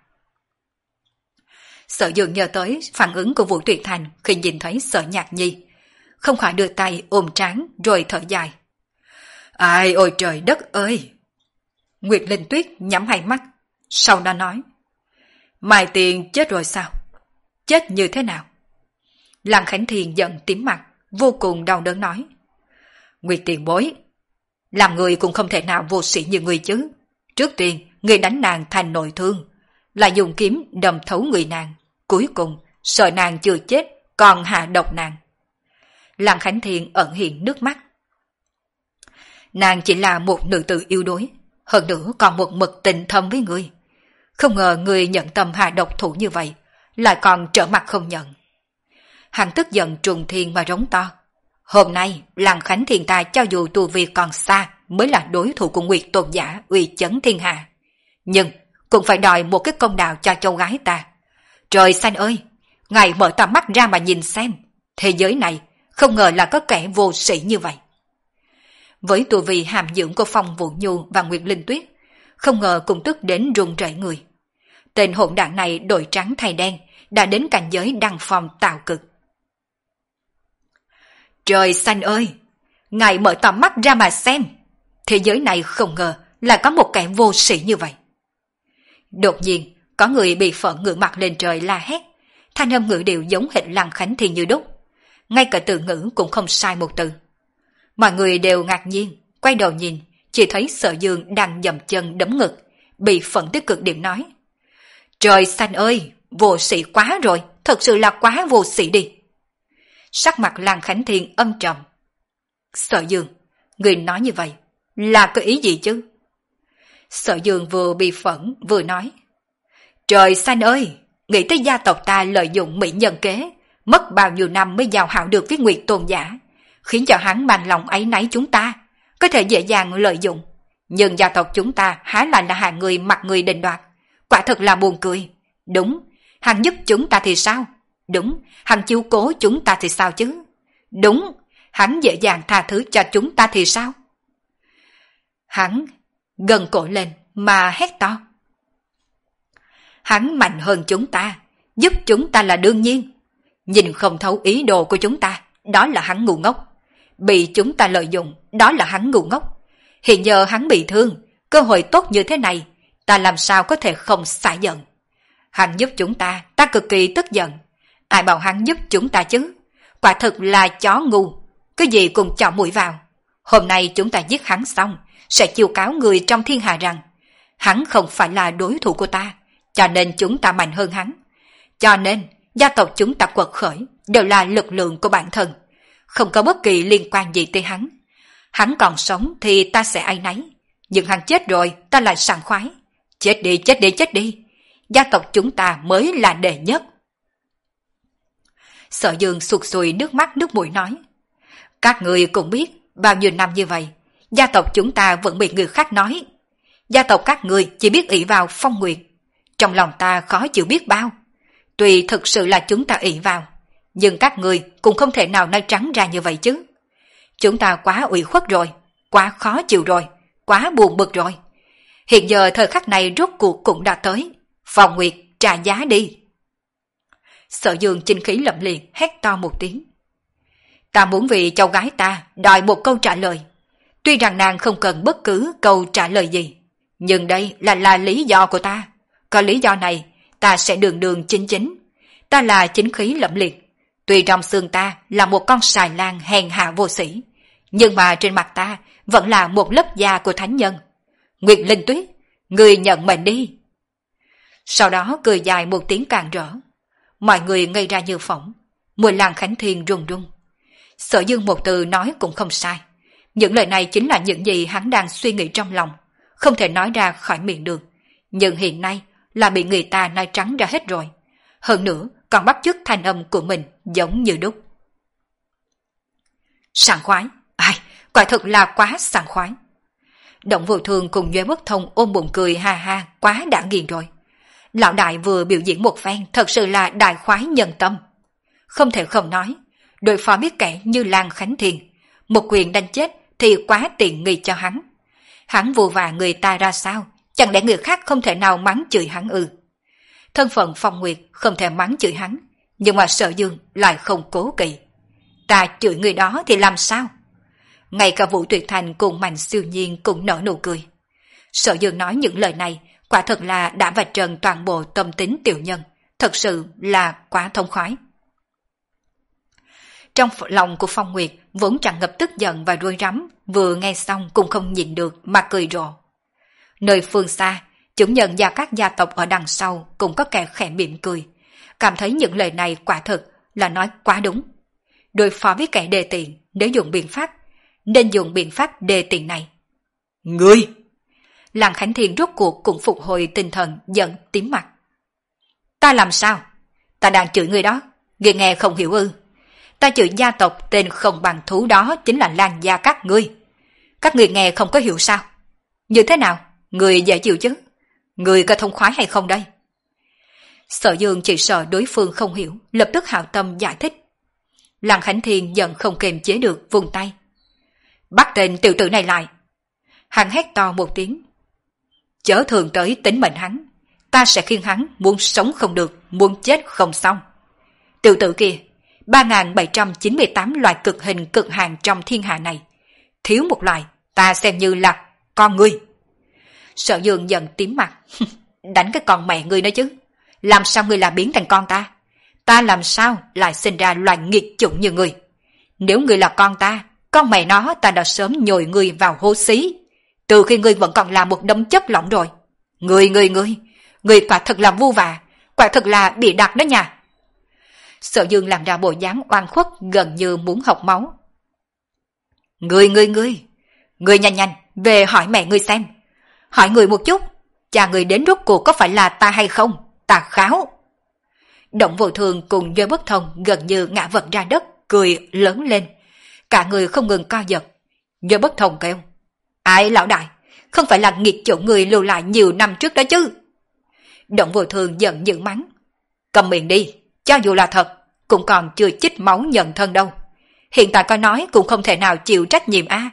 Sở Dương nhớ tới phản ứng của Vũ Tuyệt Thành khi nhìn thấy Sở Nhạc Nhi, không khỏi đưa tay ôm trán rồi thở dài. Ai ôi trời đất ơi! Nguyệt Linh Tuyết nhắm hai mắt, sau đó nói. Mai Tiền chết rồi sao? Chết như thế nào? Lăng Khánh Thiên giận tím mặt, vô cùng đau đớn nói. Nguyệt tiền bối, làm người cũng không thể nào vô sĩ như người chứ. Trước tiên, người đánh nàng thành nội thương, là dùng kiếm đâm thấu người nàng. Cuối cùng, sợ nàng chưa chết, còn hạ độc nàng. Lăng Khánh Thiên ẩn hiện nước mắt. Nàng chỉ là một nữ tử yếu đuối, hơn nữa còn một mực tình thâm với người. Không ngờ người nhận tâm hạ độc thủ như vậy, lại còn trở mặt không nhận. Hắn tức giận trùng thiên mà rống to. Hôm nay, Lăng Khánh Thiên ta cho dù tu vi còn xa mới là đối thủ của Nguyệt Tôn giả uy chấn thiên hạ. Nhưng cũng phải đòi một cái công đạo cho châu gái ta. Trời xanh ơi, ngài mở tầm mắt ra mà nhìn xem. Thế giới này không ngờ là có kẻ vô sĩ như vậy. Với tu vi hàm dưỡng của Phong Vũ Nhu và Nguyệt Linh Tuyết, không ngờ cũng tức đến run rẩy người. Tên hỗn đảng này đổi trắng thay đen, đã đến cảnh giới đăng phong tạo cực. Trời xanh ơi, ngài mở tầm mắt ra mà xem. Thế giới này không ngờ là có một kẻ vô sĩ như vậy. Đột nhiên, có người bị phẫn ngửa mặt lên trời la hét. Thanh âm ngữ điệu giống hệt Lăng Khánh Thiên như đúc. Ngay cả từ ngữ cũng không sai một từ. Mọi người đều ngạc nhiên, quay đầu nhìn, chỉ thấy Sở Dương đang dậm chân đấm ngực, bị phẫn tới cực điểm nói. Trời xanh ơi, vô sĩ quá rồi, thật sự là quá vô sĩ đi. Sắc mặt Lăng Khánh Thiên âm trầm. Sở Dương, người nói như vậy, là có ý gì chứ? Sở Dương vừa bị phẫn vừa nói. Trời xanh ơi, nghĩ tới gia tộc ta lợi dụng mỹ nhân kế, mất bao nhiêu năm mới giao hảo được với Nguyệt Tôn giả, khiến cho hắn mang lòng áy náy chúng ta, có thể dễ dàng lợi dụng. Nhưng gia tộc chúng ta há lại là hạng người mặc người định đoạt, quả thật là buồn cười. Đúng, hắn giúp chúng ta thì sao? Đúng, hắn chiếu cố chúng ta thì sao chứ? Đúng, hắn dễ dàng tha thứ cho chúng ta thì sao? Hắn gần cổ lên mà hét to. Hắn mạnh hơn chúng ta, giúp chúng ta là đương nhiên. Nhìn không thấu ý đồ của chúng ta, đó là hắn ngu ngốc. Bị chúng ta lợi dụng, đó là hắn ngu ngốc. Hiện giờ hắn bị thương, cơ hội tốt như thế này, ta làm sao có thể không xả giận. Hắn giúp chúng ta, ta cực kỳ tức giận. Ai bảo hắn giúp chúng ta chứ? Quả thực là chó ngu, cái gì cũng chọ mũi vào. Hôm nay chúng ta giết hắn xong, sẽ chiêu cáo người trong thiên hạ rằng hắn không phải là đối thủ của ta, cho nên chúng ta mạnh hơn hắn. Cho nên, gia tộc chúng ta quật khởi đều là lực lượng của bản thân, không có bất kỳ liên quan gì tới hắn. Hắn còn sống thì ta sẽ áy náy, nhưng hắn chết rồi ta lại sảng khoái. Chết đi, chết đi, chết đi. Gia tộc chúng ta mới là đệ nhất. Sở Dương sụt sùi nước mắt nước mũi nói. Các người cũng biết, bao nhiêu năm như vậy, gia tộc chúng ta vẫn bị người khác nói. Gia tộc các người chỉ biết ỷ vào Phong Nguyệt. Trong lòng ta khó chịu biết bao. Tuy thực sự là chúng ta ỷ vào, nhưng các người cũng không thể nào nói trắng ra như vậy chứ. Chúng ta quá ủy khuất rồi, quá khó chịu rồi, quá buồn bực rồi. Hiện giờ thời khắc này rốt cuộc cũng đã tới. Phong Nguyệt trả giá đi. Sở Dương chinh khí lẫm liệt hét to một tiếng. Ta muốn vì cháu gái ta đòi một câu trả lời. Tuy rằng nàng không cần bất cứ câu trả lời gì, nhưng đây là là lý do của ta. Có lý do này, ta sẽ đường đường chính chính. Ta là chính khí lẫm liệt. Tuy trong xương ta là một con xài lang hèn hạ vô sĩ, nhưng mà trên mặt ta vẫn là một lớp da của thánh nhân. Nguyệt Linh Tuyết, người nhận mệnh đi. Sau đó cười dài một tiếng càng rỡ. Mọi người ngây ra như phỏng. Mùi Lăng Khánh Thiên run run. Sở Dương một từ nói cũng không sai. Những lời này chính là những gì hắn đang suy nghĩ trong lòng, không thể nói ra khỏi miệng được. Nhưng hiện nay là bị người ta nói trắng ra hết rồi. Hơn nữa còn bắt chước thanh âm của mình giống như đúc. Sảng khoái, ai, quả thực là quá sảng khoái. Động Vô Thường cùng Duệ Bất Thông ôm bụng cười ha ha, quá đã nghiền rồi. Lão đại vừa biểu diễn một phen thật sự là đại khoái nhân tâm. Không thể không nói, đối phó biết kẻ như Lan Khánh Thiên, một quyền đánh chết thì quá tiện nghi cho hắn. Hắn vù vạ người ta ra sao, chẳng lẽ người khác không thể nào mắng chửi hắn ư? Thân phận Phong Nguyệt không thể mắng chửi hắn, nhưng mà Sở Dương lại không cố kỵ. Ta chửi người đó thì làm sao? Ngay cả Vũ Tuyệt Thành cùng Mạnh Siêu Nhiên cũng nở nụ cười. Sở Dương nói những lời này quả thật là đã vạch trần toàn bộ tâm tính tiểu nhân, thật sự là quá thông khoái. Trong lòng của Phong Nguyệt vốn tràn ngập tức giận và rối rắm, vừa nghe xong cũng không nhịn được mà cười rộ. Nơi phương xa, chúng nhân gia các gia tộc ở đằng sau cũng có kẻ khẽ mỉm cười, cảm thấy những lời này quả thực là nói quá đúng. Đối phó với kẻ đề tiện, nếu dùng biện pháp, nên dùng biện pháp đề tiện này. Ngươi! Lăng Khánh Thiên rốt cuộc cũng phục hồi tinh thần, giận tím mặt. Ta làm sao? Ta đang chửi người đó, ngươi nghe không hiểu ư? Ta chửi gia tộc tên không bằng thú đó chính là Lan gia các ngươi. Các ngươi nghe không có hiểu sao? Như thế nào? Ngươi dễ chịu chứ? Ngươi có thông khoái hay không đây? Sở Dương chỉ sợ đối phương không hiểu, lập tức hảo tâm giải thích. Lăng Khánh Thiên giận không kiềm chế được, vùng tay. Bắt tên tiểu tử này lại. Hắn hét to một tiếng. Chớ thường tới tính mệnh hắn, ta sẽ khiến hắn muốn sống không được, muốn chết không xong. Tiểu tử kia, ba nghìn bảy trăm chín mươi tám loại cực hình cực hạn trong thiên hạ này, thiếu một loại, ta xem như là con ngươi. Sở Dương giận tím mặt. Đánh cái con mẹ ngươi nói chứ, làm sao ngươi là biến thành con ta? Ta làm sao lại sinh ra loài nghiệt chủng như ngươi? Nếu ngươi là con ta, con mẹ nó ta đã sớm nhồi ngươi vào hố xí, từ khi ngươi vẫn còn là một đống chất lỏng rồi. Ngươi ngươi ngươi, ngươi quả thật là vu vạ, quả thật là bị đặt đó nha. Sở Dương làm ra bộ dáng oan khuất gần như muốn học máu. Ngươi ngươi ngươi, ngươi nhanh nhanh về hỏi mẹ ngươi xem, hỏi người một chút, cha người đến rốt cuộc có phải là ta hay không? Ta kháo. Động Vô Thường cùng Duệ Bất Thông gần như ngã vật ra đất, cười lớn lên, cả người không ngừng co giật. Duệ Bất Thông kêu, ai lão đại, không phải là nghiệt chủ người lưu lại nhiều năm trước đó chứ? Động Vô Thường giận dữ mắng, cầm miệng đi, cho dù là thật, cũng còn chưa chích máu nhận thân đâu. Hiện tại coi nói cũng không thể nào chịu trách nhiệm a. À.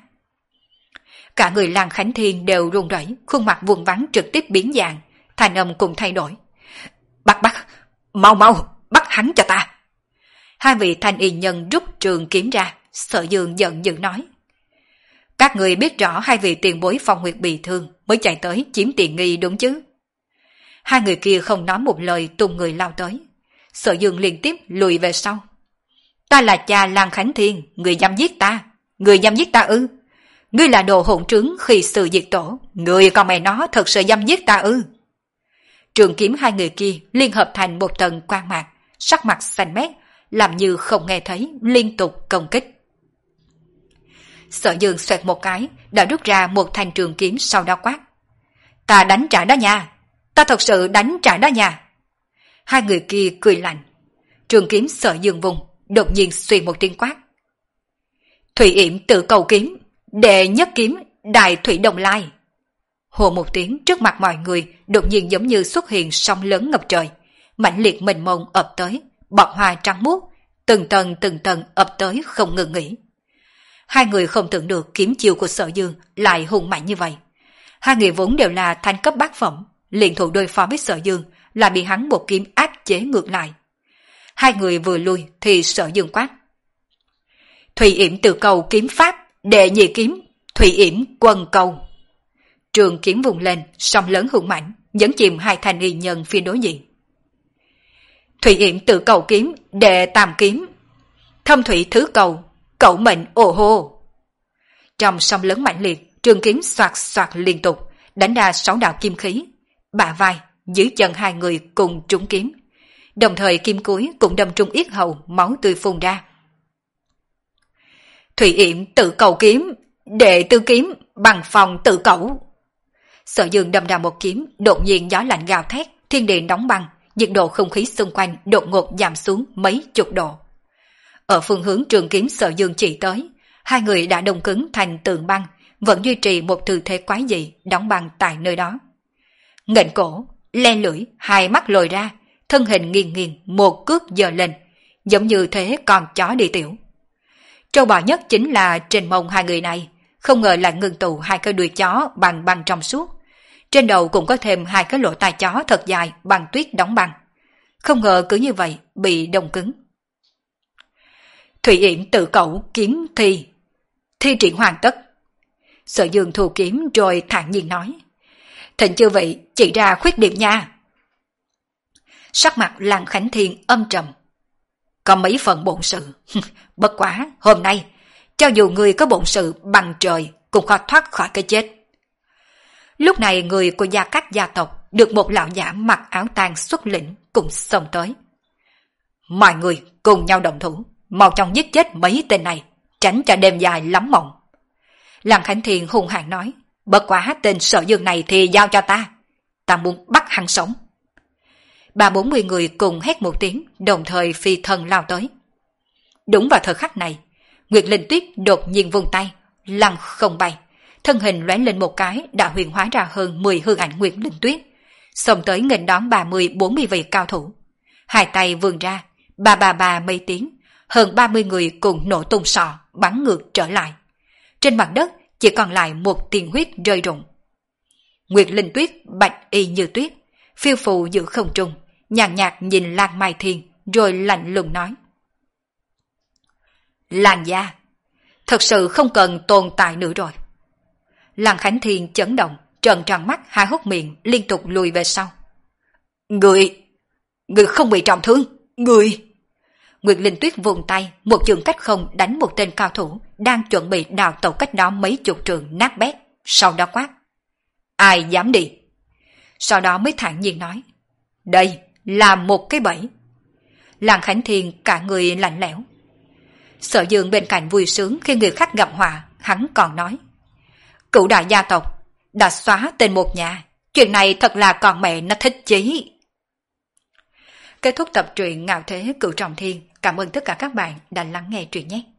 Cả người Lan Khánh Thiên đều run rẩy, khuôn mặt vuông vắn trực tiếp biến dạng, thanh âm cũng thay đổi. Bắt bắt, mau mau, bắt hắn cho ta. Hai vị thanh y nhân rút trường kiếm ra, Sở Dương giận dữ nói. Các người biết rõ hai vị tiền bối Phong Nguyệt bị thương mới chạy tới chiếm tiện nghi đúng chứ? Hai người kia không nói một lời tung người lao tới. Sở Dương liên tiếp lùi về sau. Ta là cha Lan Khánh Thiên, người dám giết ta, người dám giết ta ư? Ngươi là đồ hỗn trứng khi sự diệt tổ, người con mẹ nó thật sự dám giết ta ư? Trường kiếm hai người kia liên hợp thành một tầng quang mạc, sắc mặt xanh mét, làm như không nghe thấy, liên tục công kích. Sở Dương xoẹt một cái, đã rút ra một thanh trường kiếm sau đó quát. Ta đánh trả đó nha, ta thật sự đánh trả đó nha. Hai người kia cười lạnh. Trường kiếm Sở Dương vùng, đột nhiên suy một tiếng quát. Thủy Yểm tự cầu kiếm, đệ nhất kiếm, đại thủy đồng lai. Hồ một tiếng trước mặt mọi người, đột nhiên giống như xuất hiện sóng lớn ngập trời, mãnh liệt mênh mông ập tới, bọt hoa trắng muốt, từng tầng từng tầng ập tới không ngừng nghỉ. Hai người không tưởng được kiếm chiêu của Sở Dương lại hùng mạnh như vậy. Hai người vốn đều là thanh cấp bát phẩm, liên thủ đối phó với Sở Dương là bị hắn một kiếm áp chế ngược lại. Hai người vừa lui thì Sở Dương quát. Thủy Yểm tự cầu kiếm pháp, đệ nhị kiếm, Thủy Yểm quân cầu. Trường kiếm vùng lên, sóng lớn hùng mạnh, nhấn chìm hai thanh y nhân phía đối diện. Thủy Yểm tự cầu kiếm, đệ tam kiếm, thâm thủy thứ cầu, cẩu mệnh ồ hô. Trong sóng lớn mạnh liệt, trường kiếm xoạt xoạt liên tục, đánh ra sáu đạo kim khí, bả vai, dưới chân hai người cùng trúng kiếm. Đồng thời kim cuối cũng đâm trúng yết hầu, máu tươi phun ra. Thủy Yểm tự cầu kiếm, đệ tư kiếm, bằng phòng tự cẩu. Sở Dương đâm ra một kiếm, đột nhiên gió lạnh gào thét, thiên địa đóng băng, nhiệt độ không khí xung quanh đột ngột giảm xuống mấy chục độ. Ở phương hướng trường kiếm Sở Dương chỉ tới, hai người đã đông cứng thành tượng băng, vẫn duy trì một tư thế quái dị đóng băng tại nơi đó. Nghệnh cổ, le lưỡi, hai mắt lồi ra, thân hình nghiêng nghiêng, một cước giơ lên, giống như thế con chó đi tiểu. Trâu bò nhất chính là trên mông hai người này, không ngờ lại ngưng tụ hai cái đuôi chó bằng băng trong suốt. Trên đầu cũng có thêm hai cái lỗ tai chó thật dài bằng tuyết đóng băng. Không ngờ cứ như vậy bị đông cứng. Thủy Yển tự cẩu kiếm thi, thi triển hoàn tất. Sở Dương thu kiếm rồi thản nhiên nói, thịnh chư vị chỉ ra khuyết điểm nha. Sắc mặt Lăng Khánh Thiên âm trầm, có mấy phần bổn sự. Bất quá hôm nay, cho dù người có bổn sự bằng trời cũng khó thoát khỏi cái chết. Lúc này người của Gia Cát gia tộc được một lão giả mặc áo tang xuất lĩnh cùng xông tới. Mọi người cùng nhau đồng thủ, mau chóng giết chết mấy tên này, tránh cho đêm dài lắm mộng. Lăng Khánh Thiên hung hãn nói, bất quá tên Sở Dương này thì giao cho ta, ta muốn bắt hắn sống. Ba bốn mươi người cùng hét một tiếng, đồng thời phi thân lao tới. Đúng vào thời khắc này, Nguyệt Linh Tuyết đột nhiên vung tay, lăng không bay, thân hình lóe lên một cái đã huyền hóa ra hơn mười hư ảnh Nguyệt Linh Tuyết, xông tới nghênh đón ba mươi bốn mươi vị cao thủ. Hai tay vươn ra, ba ba ba mấy tiếng, hơn ba mươi người cùng nổ tung sọ, bắn ngược trở lại. Trên mặt đất chỉ còn lại một tiền huyết rơi rụng. Nguyệt Linh Tuyết bạch y như tuyết, phiêu phù giữa không trung, nhàn nhạt nhìn Lan Mai Thiên rồi lạnh lùng nói, Lan gia, thật sự không cần tồn tại nữa rồi. Lan Khánh Thiên chấn động, trợn tròn mắt, hai hốc miệng liên tục lùi về sau. Người, người không bị trọng thương, người. Nguyệt Linh Tuyết vùng tay, một trường cách không đánh một tên cao thủ đang chuẩn bị đào tẩu cách đó mấy chục trường nát bét, sau đó quát, ai dám đi. Sau đó mới thản nhiên nói, đây là một cái bẫy. Lan Khánh Thiên cả người lạnh lẽo. Sở Dương bên cạnh vui sướng khi người khách gặp họa, hắn còn nói, cửu đại gia tộc đã xóa tên một nhà, chuyện này thật là con mẹ nó thích chí. Kết thúc tập truyện Ngạo Thế Cửu Trọng Thiên. Cảm ơn tất cả các bạn đã lắng nghe truyện nhé.